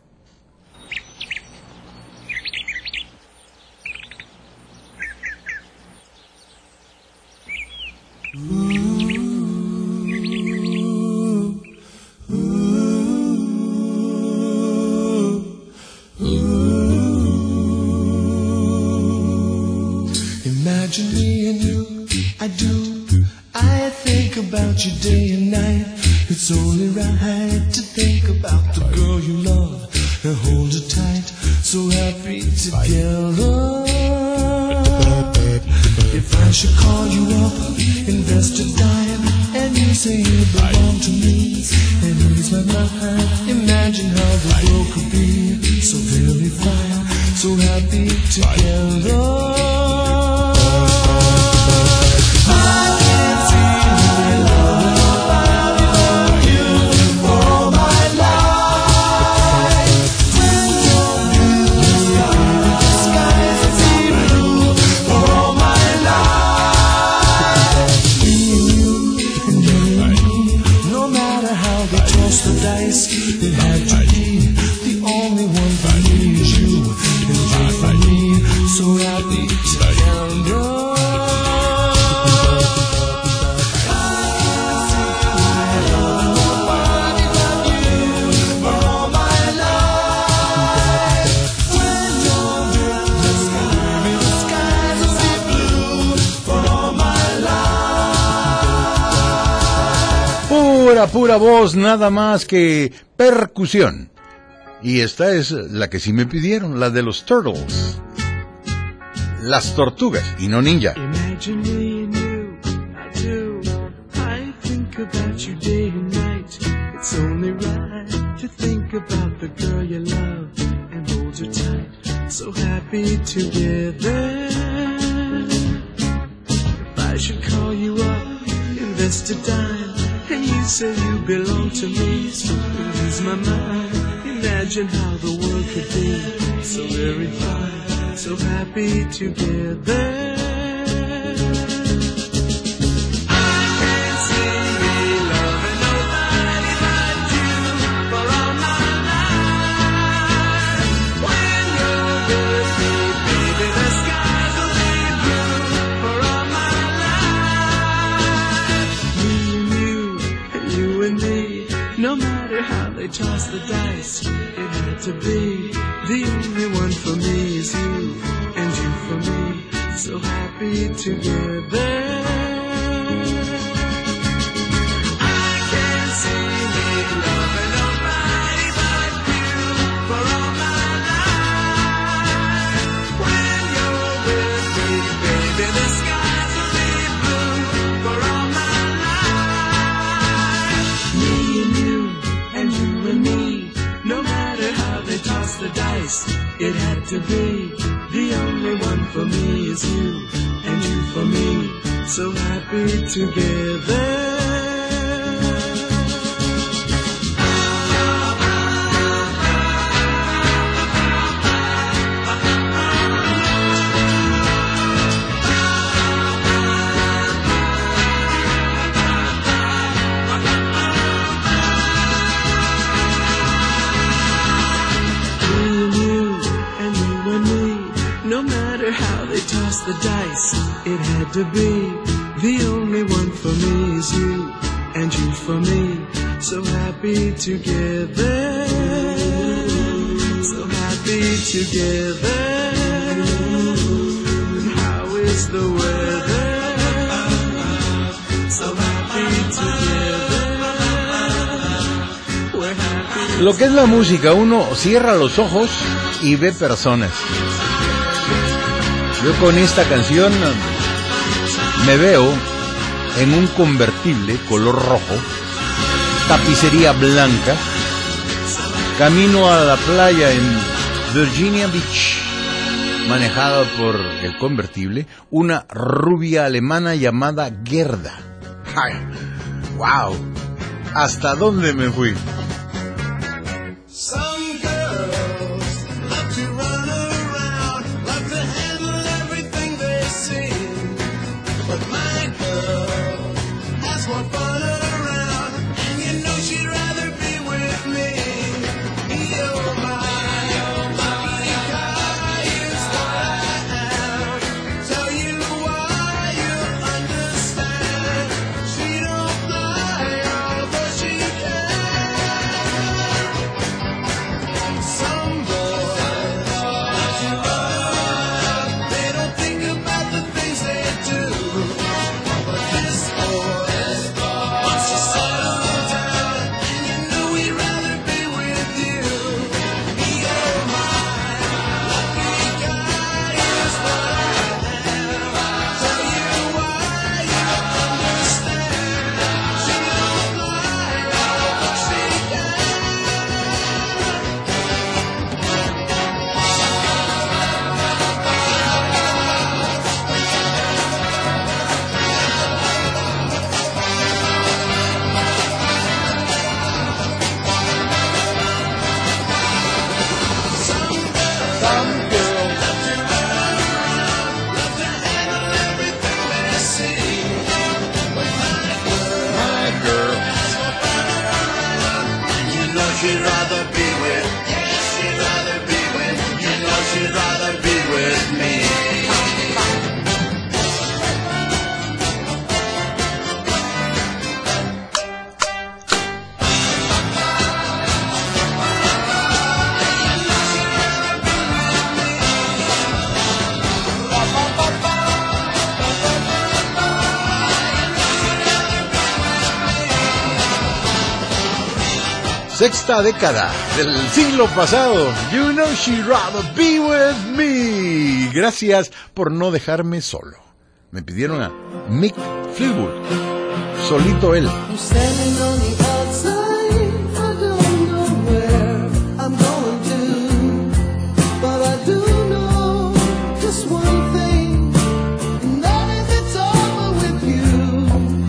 Speaker 6: Imagine me and you, I do. I think about you day and night. It's only right to think about the girl you love and hold her tight. So happy together. If I should call you up, invest a dime, and you say you belong to me, and ease my mind. Imagine how the world could be so very fine, so happy together. I can't see my love, love you for all my life. When you're blue, the sky, the skies are sea blue for all my life. You and you and me, no matter how they toss the dice, it had to be the only one for me is you, and you for me, so happy together.
Speaker 1: Pura, pura voz, nada más que percusión. Y esta es la que sí me pidieron, la de los Turtles. Las tortugas, y no ninja.
Speaker 6: Imagine me and you, I do. I think about you day and night. It's only right to think about the girl you love and hold her tight. So happy together. If I should call you up, invest a dime, and you say you belong to me, so lose my mind. Imagine how the world could be so very fine, so happy together. I
Speaker 13: they tossed the dice. It had to be. The only one for me is you, and you for me. So happy together. I can't see me loving nobody but you for all my life. When you're with me, baby, the skies will be blue for all my life. Me and you, and you and me. No matter how they toss the dice, it had to be. The only one for me is you, and you for me. So happy together. Toss the dice, it had to be. The only one for me is you, and you for me. So happy together, so happy together. How is the weather? So happy together. We're happy.
Speaker 1: Lo que es la música, uno cierra los ojos y ve personas. Yo con esta canción me veo en un convertible color rojo, tapicería blanca, camino a la playa en Virginia Beach, manejada por el convertible, una rubia alemana llamada Gerda. ¡Ay! ¡Wow! ¿Hasta dónde me fui? Sexta década del siglo pasado. You know she'd rather be with me. Gracias por no dejarme solo. Me pidieron a Mick Fleetwood. Solito él.
Speaker 6: I'm standing on the outside. I don't know where I'm going to, but I do know just one thing, and that is it's over with you.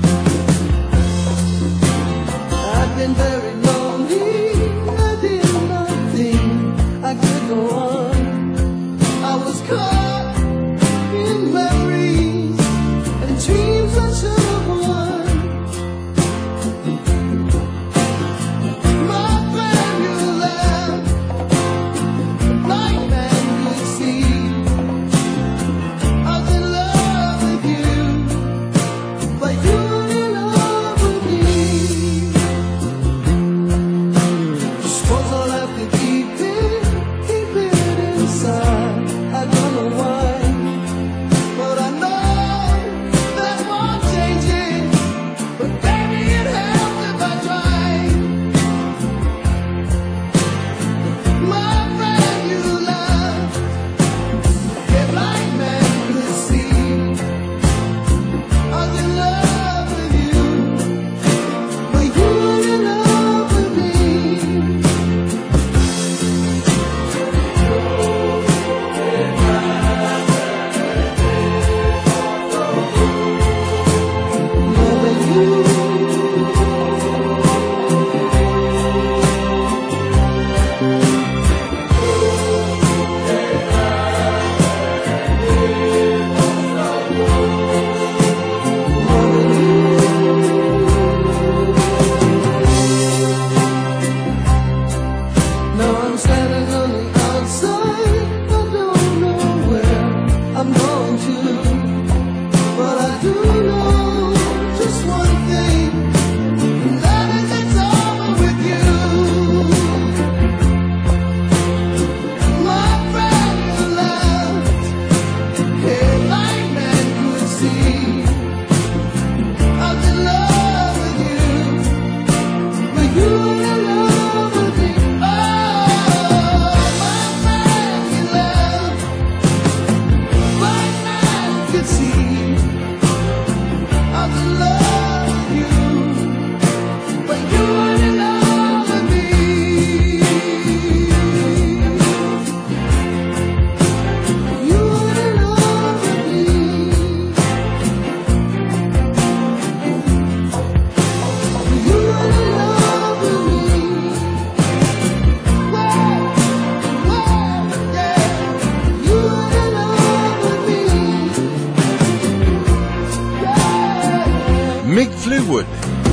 Speaker 6: I've been very lonely. I did not think I could go on. I was caught in memories and dreams I should have won.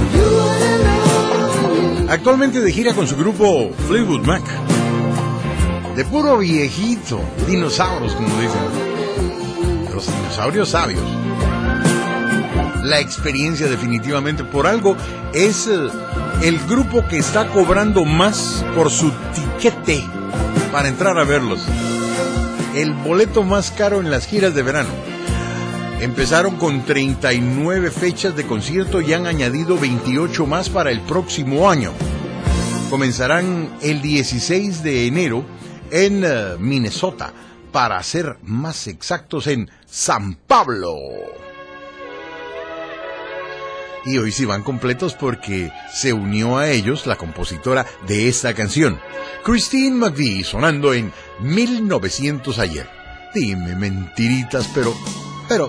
Speaker 1: Actualmente de gira con su grupo Fleetwood Mac. De puro viejito, dinosaurios como dicen. Los dinosaurios sabios. La experiencia definitivamente por algo es el, el grupo que está cobrando más por su tiquete para entrar a verlos. El boleto más caro en las giras de verano. Empezaron con treinta y nueve fechas de concierto y han añadido veintiocho más para el próximo año. Comenzarán el dieciséis de enero en uh, Minnesota, para ser más exactos en San Pablo. Y hoy sí van completos porque se unió a ellos la compositora de esta canción, Christine McVie, sonando en mil novecientos ayer. Dime mentiritas, pero... pero...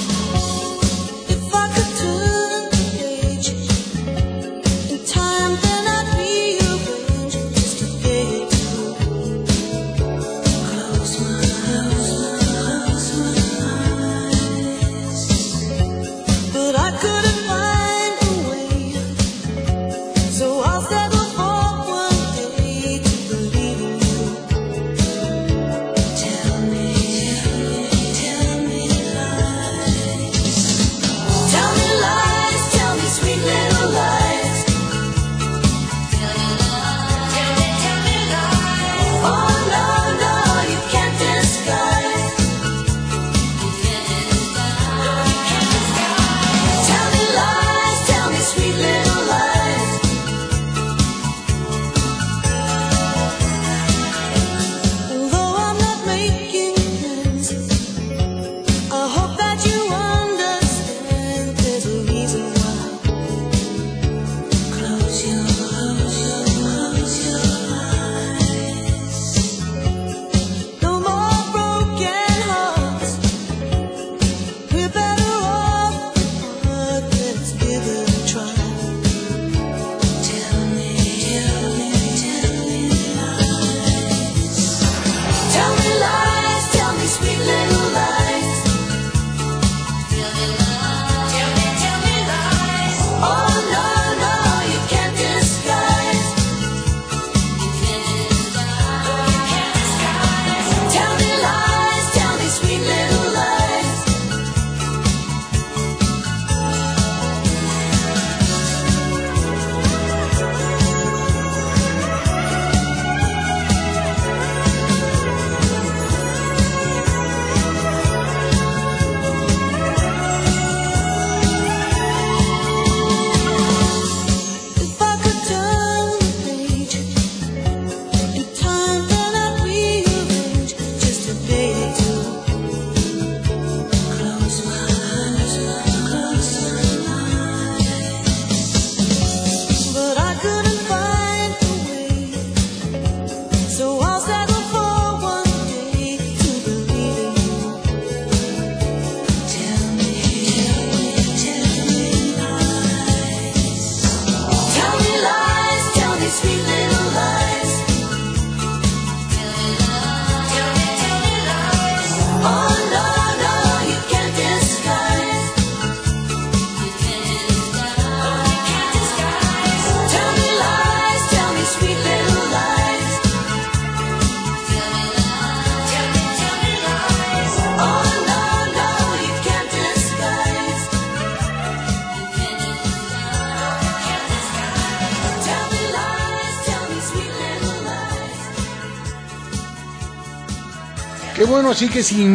Speaker 1: Qué bueno, así que si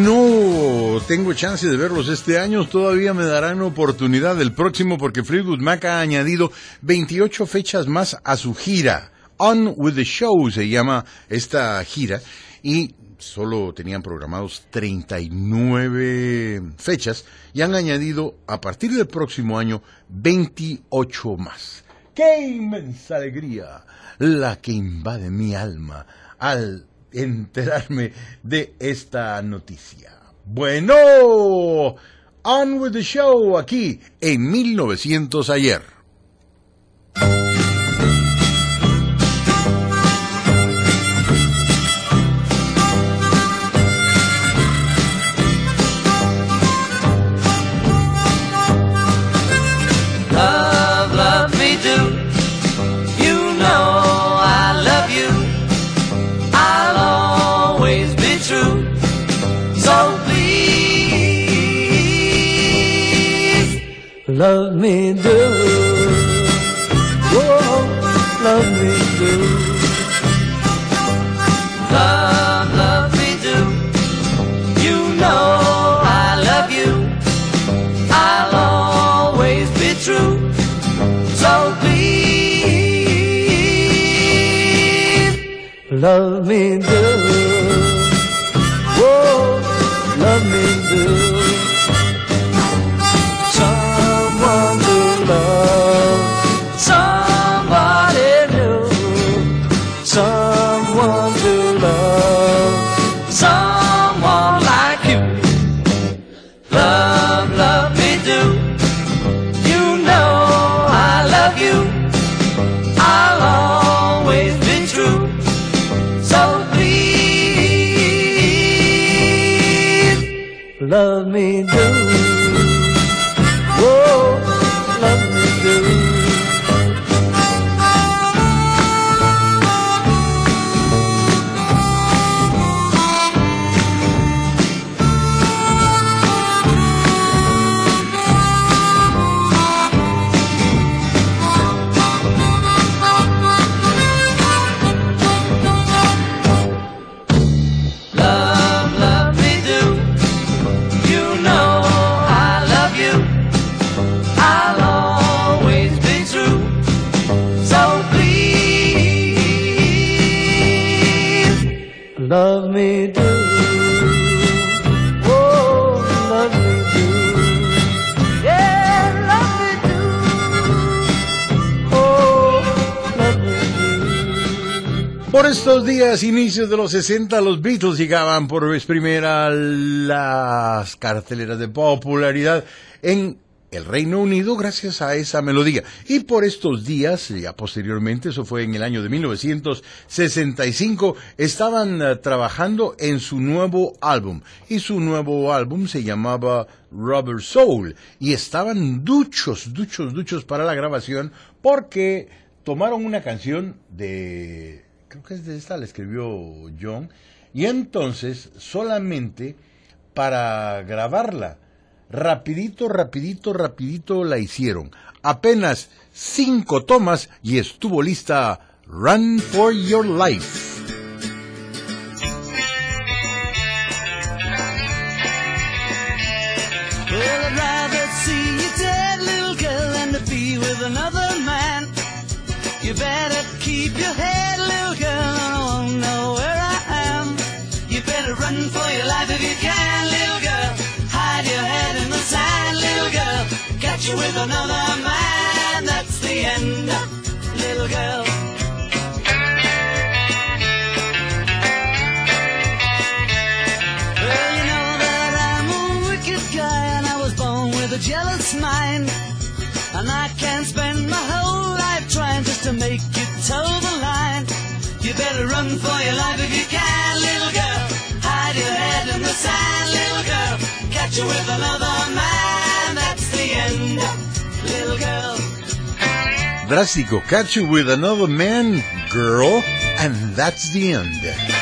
Speaker 1: no tengo chance de verlos este año, todavía me darán oportunidad el próximo porque Fleetwood Mac ha añadido veintiocho fechas más a su gira. On with the Show se llama esta gira y solo tenían programados treinta y nueve fechas y han añadido a partir del próximo año veintiocho más. ¡Qué inmensa alegría la que invade mi alma al enterarme de esta noticia! Bueno, On with the Show aquí en mil novecientos ayer.
Speaker 14: Love, love love me do. Oh, love me do.
Speaker 5: Love, love me do. You know I love you. I'll always be true. So please,
Speaker 14: love me do. Oh, love me do. Someone to love, somebody new. Someone to love,
Speaker 5: someone like you. Love, love me do. You know I love you. I'll always be true. So please,
Speaker 14: love me do. Oh, love me do.
Speaker 5: love, love me do. You know I love you. I'll always be true. So please,
Speaker 14: Love me do. Oh, love me do. Yeah, love me do. Oh, love me do.
Speaker 1: Por estos días, inicios de los sesenta, los Beatles llegaban por vez primera a las carteleras de popularidad en el Reino Unido gracias a esa melodía. Y por estos días, ya posteriormente, eso fue en el año de mil novecientos sesenta y cinco, estaban uh, trabajando en su nuevo álbum. Y su nuevo álbum se llamaba Rubber Soul. Y estaban duchos, duchos, duchos para la grabación porque tomaron una canción de... creo que es de esta, la escribió John, y entonces solamente para grabarla, rapidito, rapidito, rapidito la hicieron. Apenas cinco tomas y estuvo lista Run for Your Life.
Speaker 5: well, I'd rather see you dead, little girl, than to be with another man. You better keep your head, little girl, and I won't know where I am. You better run for your life if you can, little girl. Hide your head in the sand, little girl. Catch you with another man, that's the end, little girl. Well, you know that I'm a wicked guy, and I was born with a jealous mind. And I can't spend my whole life trying just to make you toe the line. You better run for your life if you can, little girl. Hide your head in the sand, little girl. Catch you with another man, that's the end, little girl.
Speaker 1: Drástico, Catch You With Another Man, Girl, and that's the end.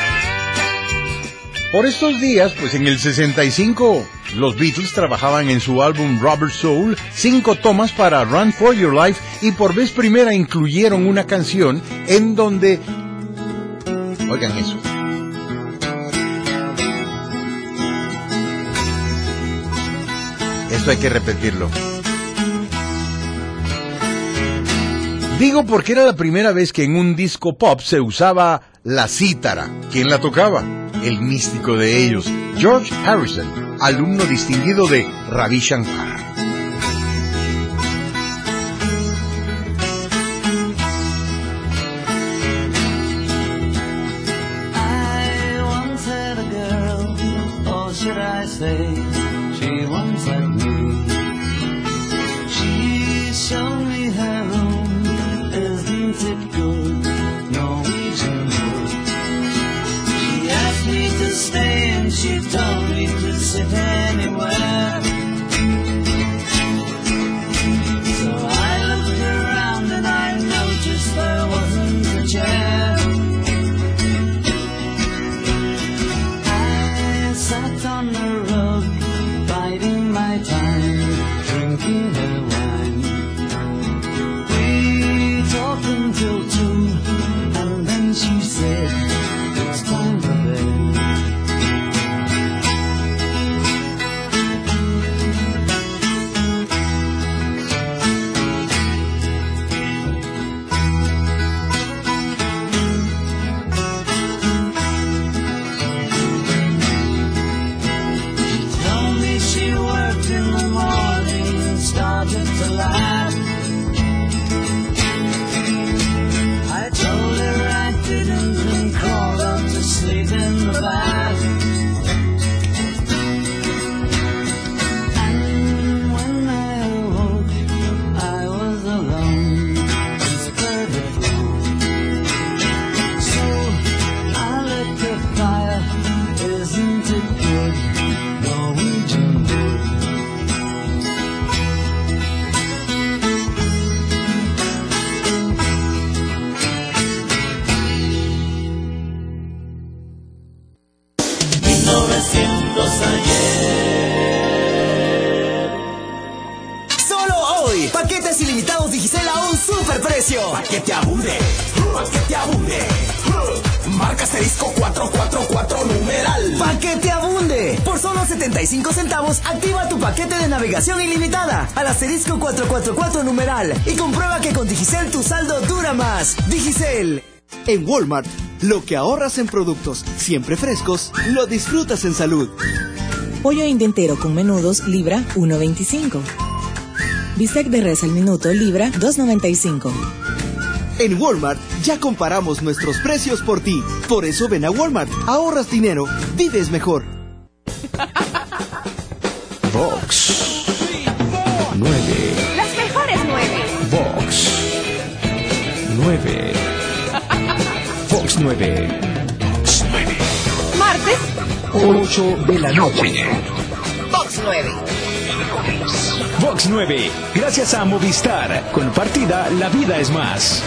Speaker 1: Por estos días, pues en el sesenta y cinco, los Beatles trabajaban en su álbum Rubber Soul, cinco tomas para Run for Your Life, y por vez primera incluyeron una canción en donde... Oigan eso. Esto hay que repetirlo. Digo porque era la primera vez que en un disco pop se usaba la cítara. ¿Quién la tocaba? El místico de ellos, George Harrison, alumno distinguido de Ravi Shankar.
Speaker 5: I once had a girl, or should I say, she once had me. She showed me her room, isn't it good, Norwegian wood. She asked me to stay and she told me to sit anywhere. So I looked around and I noticed there wasn't a chair. I sat on the rug, biding my time, drinking her wine.
Speaker 7: superprecio.
Speaker 8: Pa' que te abunde, pa' que te abunde. Marca asterisco cuatro cuatro cuatro numeral.
Speaker 7: Paquete abunde. Por solo setenta y cinco centavos, activa tu paquete de navegación ilimitada al asterisco cuatro cuatro cuatro numeral y comprueba que con Digicel tu saldo dura más. Digicel.
Speaker 15: En Walmart, lo que ahorras en productos siempre frescos, lo disfrutas en salud.
Speaker 16: Pollo indio entero con menudos, libra uno veinticinco. Bistec de res al minuto, libra dos noventa y cinco.
Speaker 15: En Walmart ya comparamos nuestros precios por ti. Por eso ven a Walmart, ahorras dinero, vives mejor.
Speaker 17: Vox nueve.
Speaker 18: Las mejores nueve.
Speaker 17: Vox nueve. Vox nueve. Vox nueve.
Speaker 18: Martes.
Speaker 17: ocho de la noche.
Speaker 18: Vox nueve.
Speaker 17: Vox nueve. Gracias a Movistar. Con partida, la vida es más.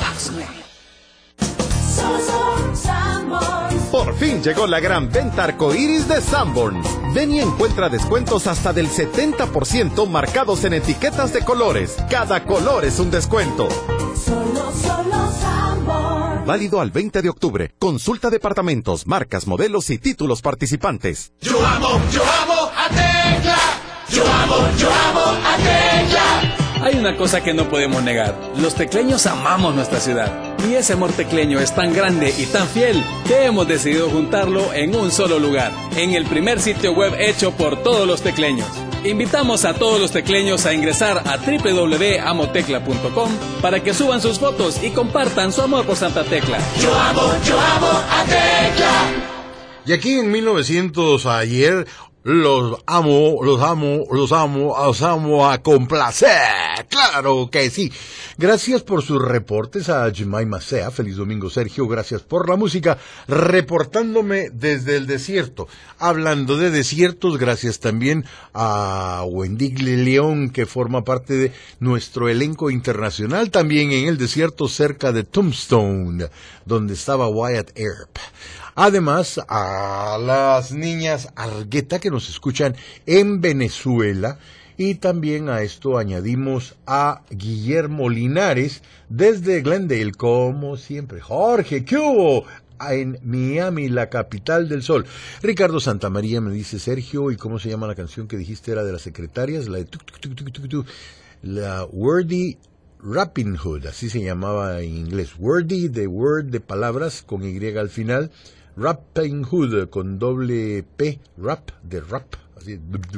Speaker 10: Por fin llegó la gran venta arcoíris de Sanborn. Ven y encuentra descuentos hasta del setenta por ciento marcados en etiquetas de colores. Cada color es un descuento.
Speaker 6: Solo, solo Sanborn.
Speaker 10: Válido al veinte de octubre. Consulta departamentos, marcas, modelos y títulos participantes.
Speaker 8: Yo amo, yo amo a Tecla. Yo amo, yo amo a Tecla.
Speaker 19: Hay una cosa que no podemos negar. Los tecleños amamos nuestra ciudad. Y ese amor tecleño es tan grande y tan fiel que hemos decidido juntarlo en un solo lugar, en el primer sitio web hecho por todos los tecleños. Invitamos a todos los tecleños a ingresar a doble u doble u doble u punto amo tecla punto com para que suban sus fotos y compartan su amor por Santa Tecla.
Speaker 8: Yo amo, yo amo a Tecla.
Speaker 1: Y aquí en mil novecientos, ayer, los amo, los amo, los amo, los amo a complacer. Claro que sí. Gracias por sus reportes a Jemima Sea. Feliz domingo, Sergio. Gracias por la música. Reportándome desde el desierto. Hablando de desiertos, gracias también a Wendy León, que forma parte de nuestro elenco internacional. También en el desierto cerca de Tombstone, donde estaba Wyatt Earp. Además, a las niñas Argueta que nos escuchan en Venezuela. Y también a esto añadimos a Guillermo Linares desde Glendale, como siempre. Jorge, ¿qué hubo? En Miami, la capital del sol. Ricardo Santamaría me dice, Sergio, ¿y cómo se llama la canción que dijiste era de las secretarias? La de tuk, tuk, tuk, tuk, tuk, tuk, la Wordy Rapping Hood, así se llamaba en inglés. Wordy, de word, de palabras, con Y al final. Rapping Hood, con doble P, rap, de rap. Así,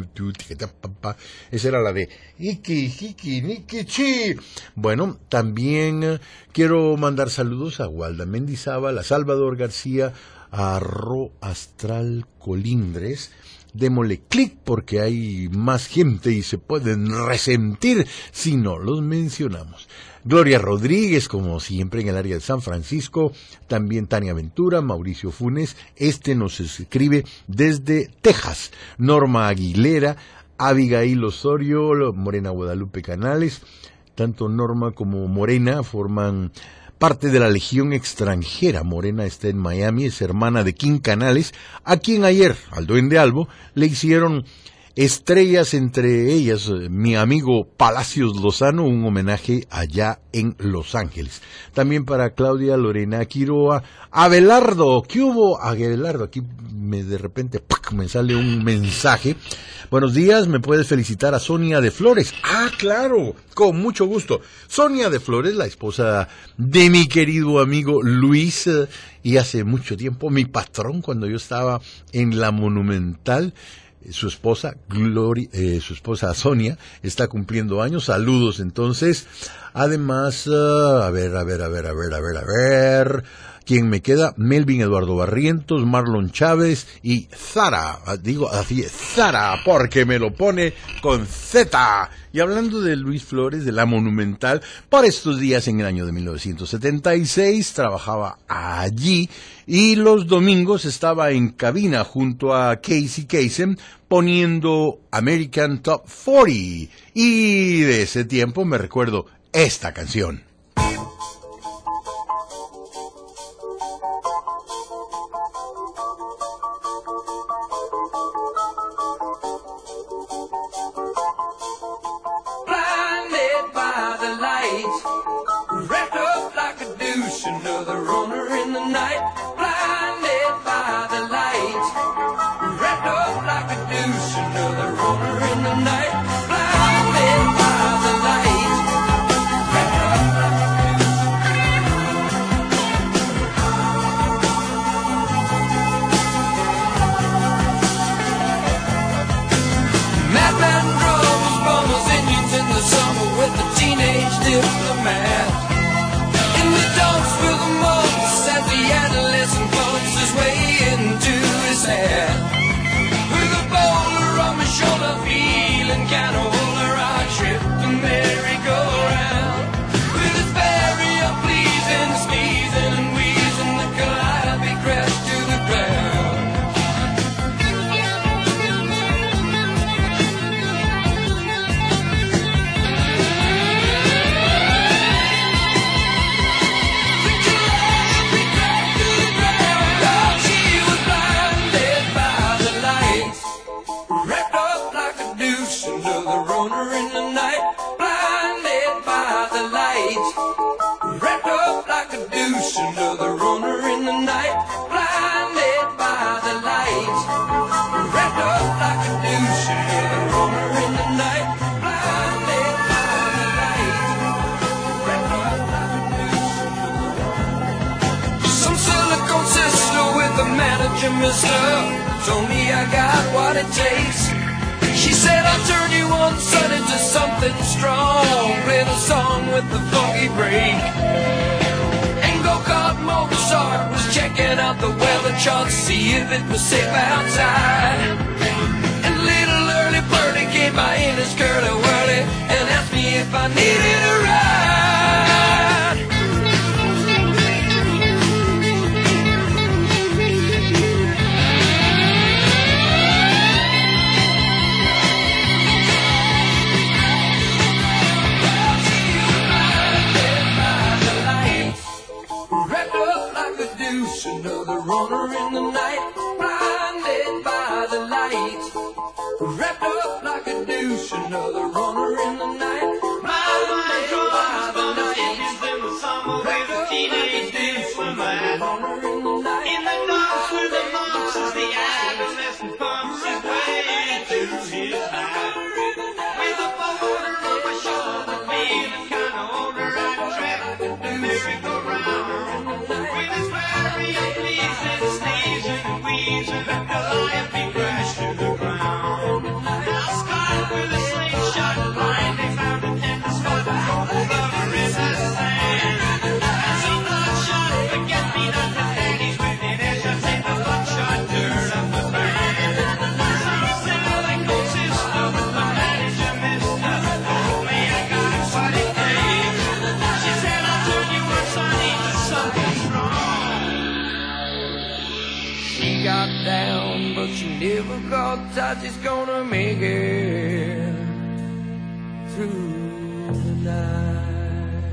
Speaker 1: esa era la de Iki, Hiki, Niki, Chi. Bueno, también quiero mandar saludos a Walda Mendizábal, a Salvador García, a Ro Astral Colindres. Démosle clic porque hay más gente y se pueden resentir si no los mencionamos. Gloria Rodríguez, como siempre en el área de San Francisco, también Tania Ventura, Mauricio Funes, este nos escribe desde Texas, Norma Aguilera, Abigail Osorio, Morena Guadalupe Canales, tanto Norma como Morena forman parte de la Legión extranjera. Morena está en Miami, es hermana de Kim Canales, a quien ayer, al Duende Albo, le hicieron estrellas, entre ellas mi amigo Palacios Lozano, un homenaje allá en Los Ángeles. También para Claudia Lorena Quiroa, Abelardo, ¿qué hubo? Abelardo, aquí me de repente ¡pac! Me sale un mensaje. Buenos días, ¿me puedes felicitar a Sonia de Flores? Ah, claro, con mucho gusto. Sonia de Flores, la esposa de mi querido amigo Luis, y hace mucho tiempo mi patrón cuando yo estaba en la Monumental. Su esposa, Gloria, eh, su esposa Sonia, está cumpliendo años. Saludos, entonces. Además, uh, a ver, a ver, a ver, a ver, a ver, a ver. ¿Quién me queda? Melvin Eduardo Barrientos, Marlon Chávez y Zara. Digo así, Zara, porque me lo pone con Z. Y hablando de Luis Flores, de la Monumental, por estos días en el año de mil novecientos setenta y seis trabajaba allí y los domingos estaba en cabina junto a Casey Kasem poniendo American Top cuarenta. Y de ese tiempo me recuerdo esta canción.
Speaker 6: Blinded by the light,
Speaker 13: seduction of the runner in the night, blinded by the light, wrapped up like a douche, another runner in the night, blinded by the light, wrapped up like a madman drums, bummers, Indians in the summer with the teenage diplomat. In the dumps with the mumps as the adolescent bumps his way into his hat. With a boulder on my shoulder, feeling kind of older, I trip the merry-go-round. With his barrier pleasing, sneezing and wheezing, the calliope crashed to the ground. Wrapped up like a douche, another runner in the night, blinded by the light. Wrapped up like a douche, another runner in the night, blinded by the light. Wrapped up like a douche, another runner in the night, blinded by the light. Wrapped up like a douche. Some silicone sister with a manager, mister, told me I got what it takes. She said I'll turn you on, son, into something strong. Play the song with the funky break. And go-kart Mozart was checking out the weather chart to see if it was safe outside. And little early birdie came by in his curly whirly and asked me if I needed a ride. Wrapped up like a douche, another runner in the night, blinded by the light. Wrapped up like a douche, another runner in the night, blinded by the light. In the summer with a teenage diplomat. In the dark with the mumps as the adolescent pumps his way to his hat. With a boulder on my shoulder, feeling kinda older, I trapped the merry-go-round. With his barrier pleasing, sneezing and wheezing, the calliope crashed to the ground. Now scarred with a slingshot, blind, they found a tender spot, rolled over in the sand. And some bloodshot, forget-me-not the panties with an edge, I take the buckshot dirt up the band. Some silicone sister with the manager, mister, told me I got what it takes. She said I'll turn you on, sonny, to something strong. She got down, but she never got tight. She's gonna make it through the night.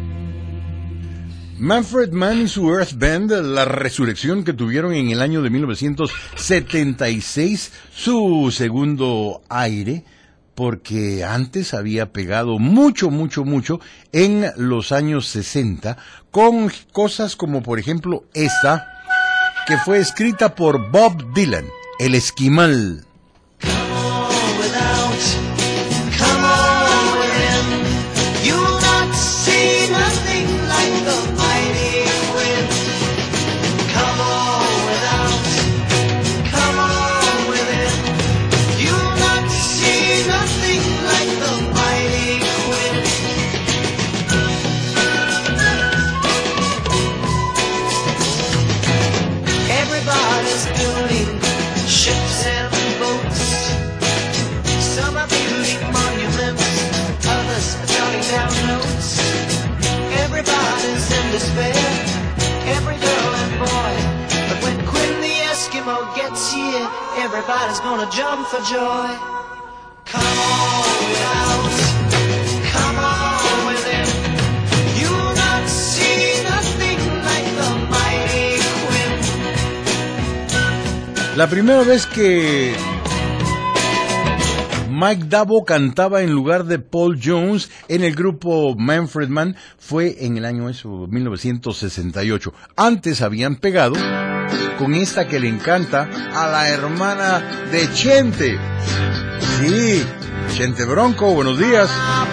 Speaker 1: Manfred Mann y su Earth Band, la resurrección que tuvieron en el año de mil novecientos setenta y seis, su segundo aire, porque antes había pegado mucho, mucho, mucho en los años sesenta, con cosas como por ejemplo esta, que fue escrita por Bob Dylan, El Esquimal.
Speaker 6: Without, come on within. You'll not see nothing like the mighty wind. Come on without, come on within. You'll not see nothing like the mighty wind. Everybody's building ships and boats. Some are building monuments, others are jotting down notes. Everybody's in despair, every girl and boy. But when Quinn the Eskimo gets here, everybody's gonna jump for joy. Come on without, come on within. You'll not see nothing like the mighty Quinn.
Speaker 1: La primera vez que Mike Davo cantaba en lugar de Paul Jones en el grupo Manfred Mann. Fue en el año eso, mil novecientos sesenta y ocho. Antes habían pegado con esta que le encanta a la hermana de Chente. Sí, Chente Bronco, buenos días.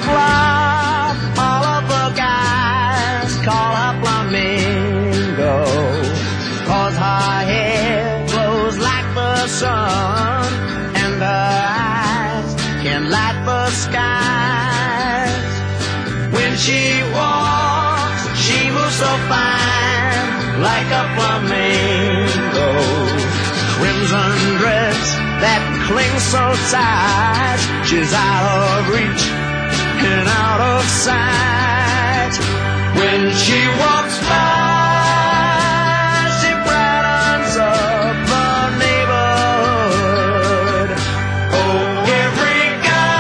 Speaker 5: All of the guys call her Flamingo, 'cause her hair glows like the sun, and her eyes can light the skies. When she walks, she moves so fine, like a flamingo. Crimson dress that clings so tight, she's out of reach and out of sight. When she walks by, she brightens up the neighborhood. Oh, every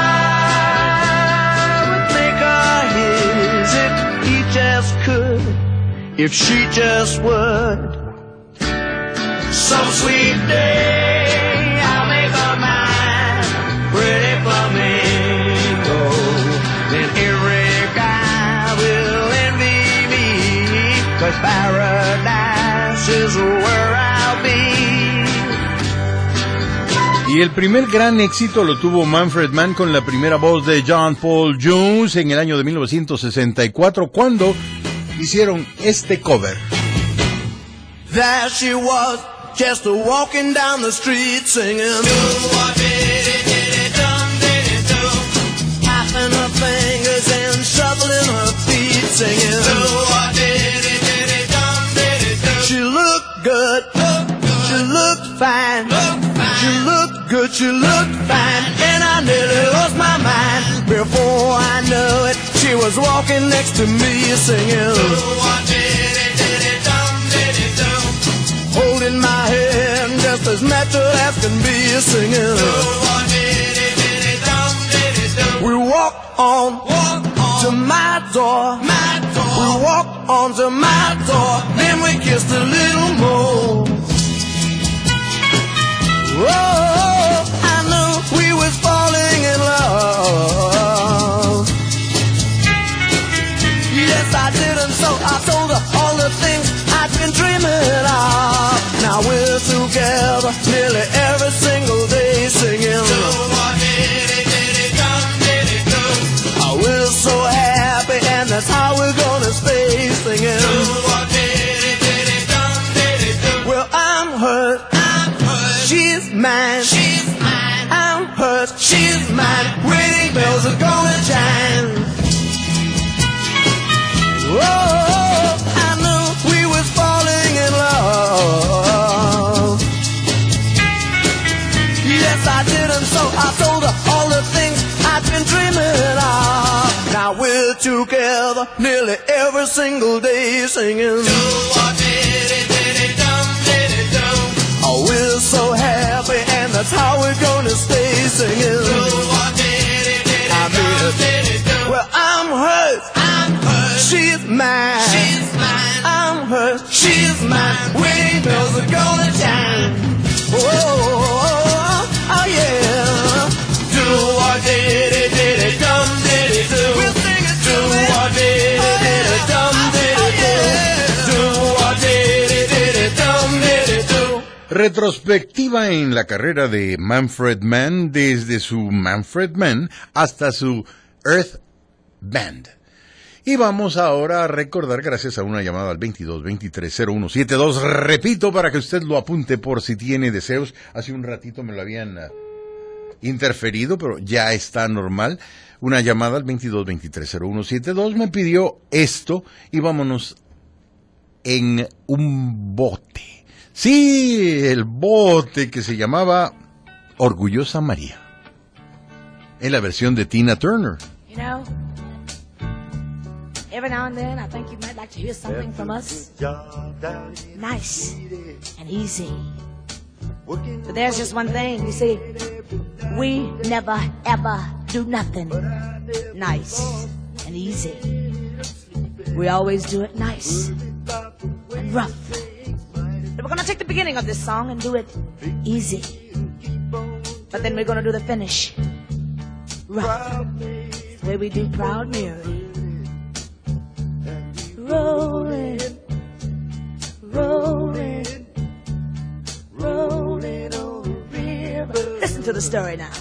Speaker 5: guy would make her his if he just could, if she just would. Some sweet day I'll make her mine, pretty flamingo. Then every guy will envy me, 'cause paradise is where I'll be.
Speaker 1: Y el primer gran éxito lo tuvo Manfred Mann con la primera voz de John Paul Jones en el año de mil novecientos sesenta y cuatro, cuando hicieron este cover.
Speaker 5: There she was, just a walking down the street singing. Tapping her fingers and shuffling her feet singing. She looked good, she looked fine, she looked good, she looked fine, and I nearly lost my mind. Before I knew it, she was walking next to me singing. Holding my hand just as natural as can be singing. We walked on to my door. We walked on to my door. Then we kissed a little more. Oh, I knew we was falling in love. Yes, I did, and so I told her all the things I've been dreaming of. Now we're together nearly every single day singing. Oh, we're so happy, and that's how we're gonna stay singing. Well, I'm hers, she's mine. I'm hers, she's mine. Wedding bells are gonna chime. Whoa, I knew we was falling in love. Yes, I did, and so I told her all the things I've been dreaming of. Now we're together nearly every single day singing. Oh, we're so happy, and that's how we're gonna stay singing. I mean, well, I'm hers. She's mine. She's mine. I'm hers. She's mine. Wedding bells are gonna chime. Oh, oh, oh yeah. Do what did it, did it, dum did it do. We'll sing it. Do what did it, did it, dum did it do. Do what did it, did it, dum did it do.
Speaker 1: Retrospectiva en la carrera de Manfred Mann, desde su Manfred Mann hasta su Earth Band. Y vamos ahora a recordar, gracias a una llamada al veintidós veintitrés cero uno setenta y dos, repito, para que usted lo apunte por si tiene deseos. Hace un ratito me lo habían uh, interferido, pero ya está normal. Una llamada al veintidós veintitrés cero uno setenta y dos me pidió esto y vámonos en un bote. Sí, el bote que se llamaba Orgullosa María, en la versión de Tina Turner.
Speaker 20: You know, every now and then I think you might like to hear something from us. Nice and easy. But there's just one thing, you see, we never ever do nothing nice and easy. We always do it nice and rough. But we're gonna take the beginning of this song and do it easy. But then we're gonna do the finish Right. It's the way we do Proud Mary. Rolling, rolling, rolling on the river. Listen to the story now.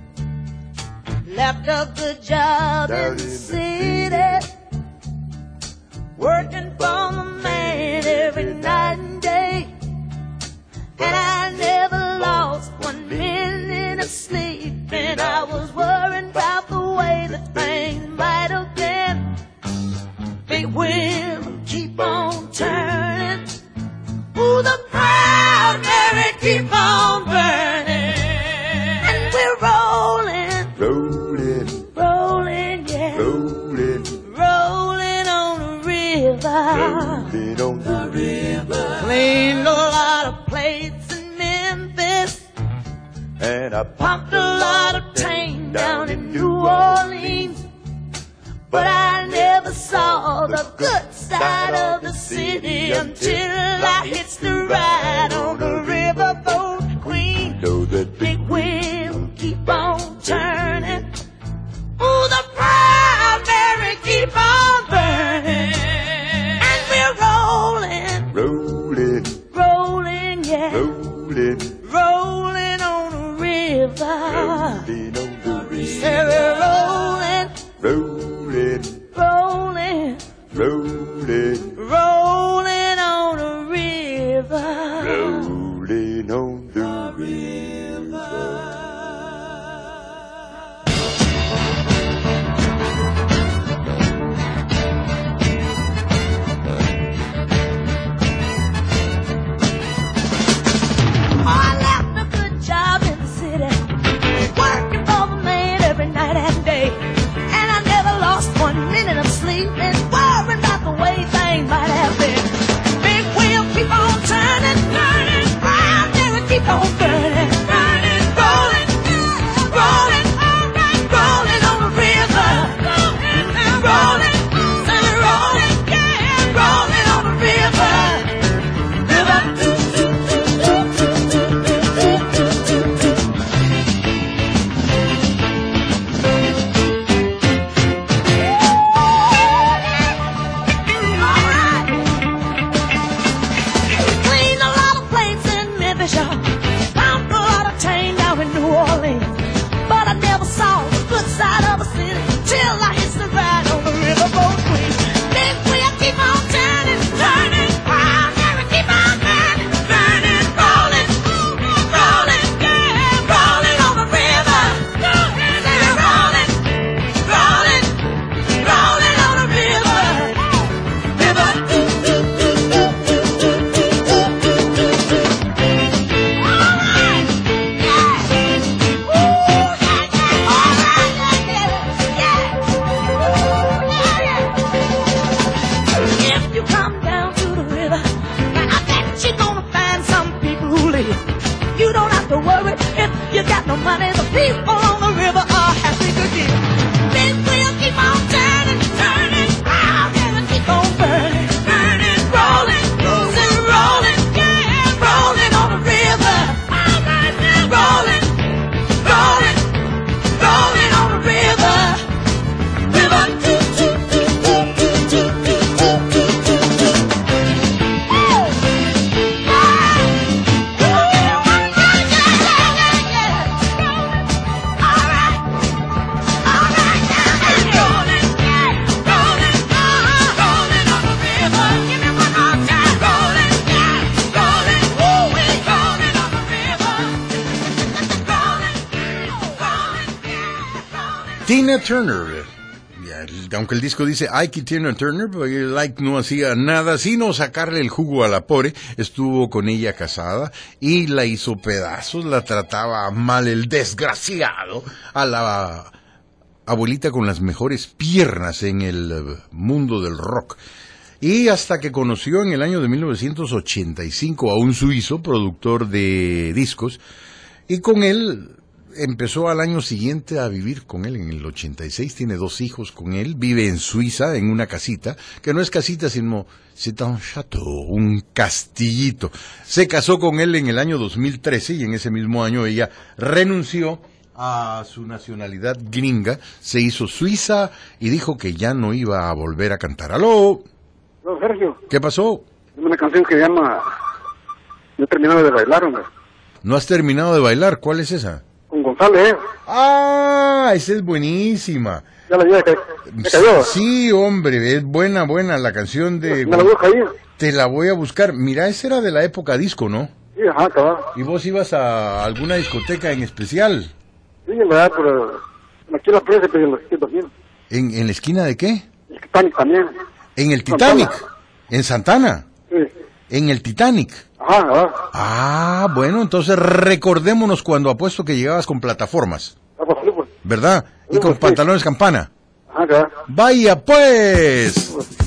Speaker 20: Left a good job in the city, working for the man every night and day. And I never lost one minute of sleep, and I was worried about the way that things might have been. Big wheel keep on turning, ooh, the Proud Mary keep on burning, and we're rolling,
Speaker 1: rolling,
Speaker 20: rolling, yeah,
Speaker 1: rolling,
Speaker 20: rolling on the river,
Speaker 1: rolling on the river.
Speaker 20: Cleaned a lot of plates in Memphis,
Speaker 1: And I
Speaker 20: pumped a lot of tang down in New Orleans, but I never saw the good side of the city until I hitched the ride on the riverboat Queen.
Speaker 1: know that
Speaker 20: Big wheel keep on turning, ooh, the Proud Mary keep on burning, and we're rolling,
Speaker 1: rolling,
Speaker 20: rolling, yeah,
Speaker 1: rolling,
Speaker 20: rolling on the river.
Speaker 1: rolling on the river.
Speaker 20: Say we're rolling,
Speaker 1: Rolling,
Speaker 20: rolling,
Speaker 1: rolling,
Speaker 20: rolling on the river.
Speaker 1: rolling on the river.
Speaker 20: I left a good job in the city, working for the man every night and day. And I never lost one minute of sleep, and worrying about the way things might have been. Big wheel keep on turning, turning, Proud Mary keep on burning, burning, rolling, rolling, rolling on the river, rolling, say we're rolling, yeah, rolling on the river, river. Cleaned a lot of plates in Memphis, y'all. Found a lot of tang down in New Orleans, but I never saw the good side of the city till I hit the ride on the riverboat Queen. Big wheel keep on turning, turning, Proud Mary keep on burning, burning, rolling, rolling, yeah, rolling on the river. Say we're rolling, rolling, rolling on the river, river. If you come down to the river, I bet you're gonna find some people who live. You don't have to worry if you got no money. The people on the river are happy to give. Big wheel keep on turning, turning, Proud Mary keep on burning, burning, rolling, rolling, rolling, yeah, rolling on the river, rolling, rolling, rolling on the river, river.
Speaker 1: Tina Turner. Ya, el- Aunque el disco dice Ike y Tina Turner, pero Ike no hacía nada sino sacarle el jugo a la pobre. Estuvo con ella casada y la hizo pedazos, la trataba mal el desgraciado a la abuelita con las mejores piernas en el eh, mundo del rock. Y hasta que conoció en el año de mil novecientos ochenta y cinco a un suizo, productor de discos, y con él empezó al año siguiente a vivir con él, en el ochenta y seis, tiene dos hijos con él, vive en Suiza, en una casita, que no es casita, sino c'est un château, un castillito. Se casó con él en el año dos mil trece y en ese mismo año ella renunció a su nacionalidad gringa, se hizo suiza y dijo que ya no iba a volver a cantar. ¡Aló!
Speaker 21: No, Sergio,
Speaker 1: ¿Qué pasó?
Speaker 21: hay una canción que se llama No he terminado de bailar, hombre.
Speaker 1: ¿No has terminado de bailar? ¿Cuál es esa?
Speaker 21: Con González, ¿eh?
Speaker 1: ¡Ah! Esa es buenísima.
Speaker 21: Ya la vi, ya cayó.
Speaker 1: Sí, hombre, es buena, buena la canción de...
Speaker 21: Me la busco ahí.
Speaker 1: Te la voy a buscar. Mira, esa era de la época disco, ¿no?
Speaker 21: Sí, ajá, cabrón.
Speaker 1: ¿Y vos ibas a alguna discoteca en especial?
Speaker 21: Sí, en verdad, pero aquí en la presa, pero en los sitios también.
Speaker 1: ¿En, en la esquina de qué?
Speaker 21: El Titanic también.
Speaker 1: ¿En el Titanic?
Speaker 21: Santana.
Speaker 1: ¿En Santana?
Speaker 21: Sí.
Speaker 1: ¿En el Titanic?
Speaker 21: Ajá, ajá.
Speaker 1: Ah, bueno, entonces recordémonos cuando apuesto que llegabas con plataformas,
Speaker 21: Ah, pues, sí, pues.
Speaker 1: ¿verdad? Y
Speaker 21: Sí,
Speaker 1: con
Speaker 21: pues, sí.
Speaker 1: pantalones campana.
Speaker 21: Ajá, cabrón.
Speaker 1: Vaya pues.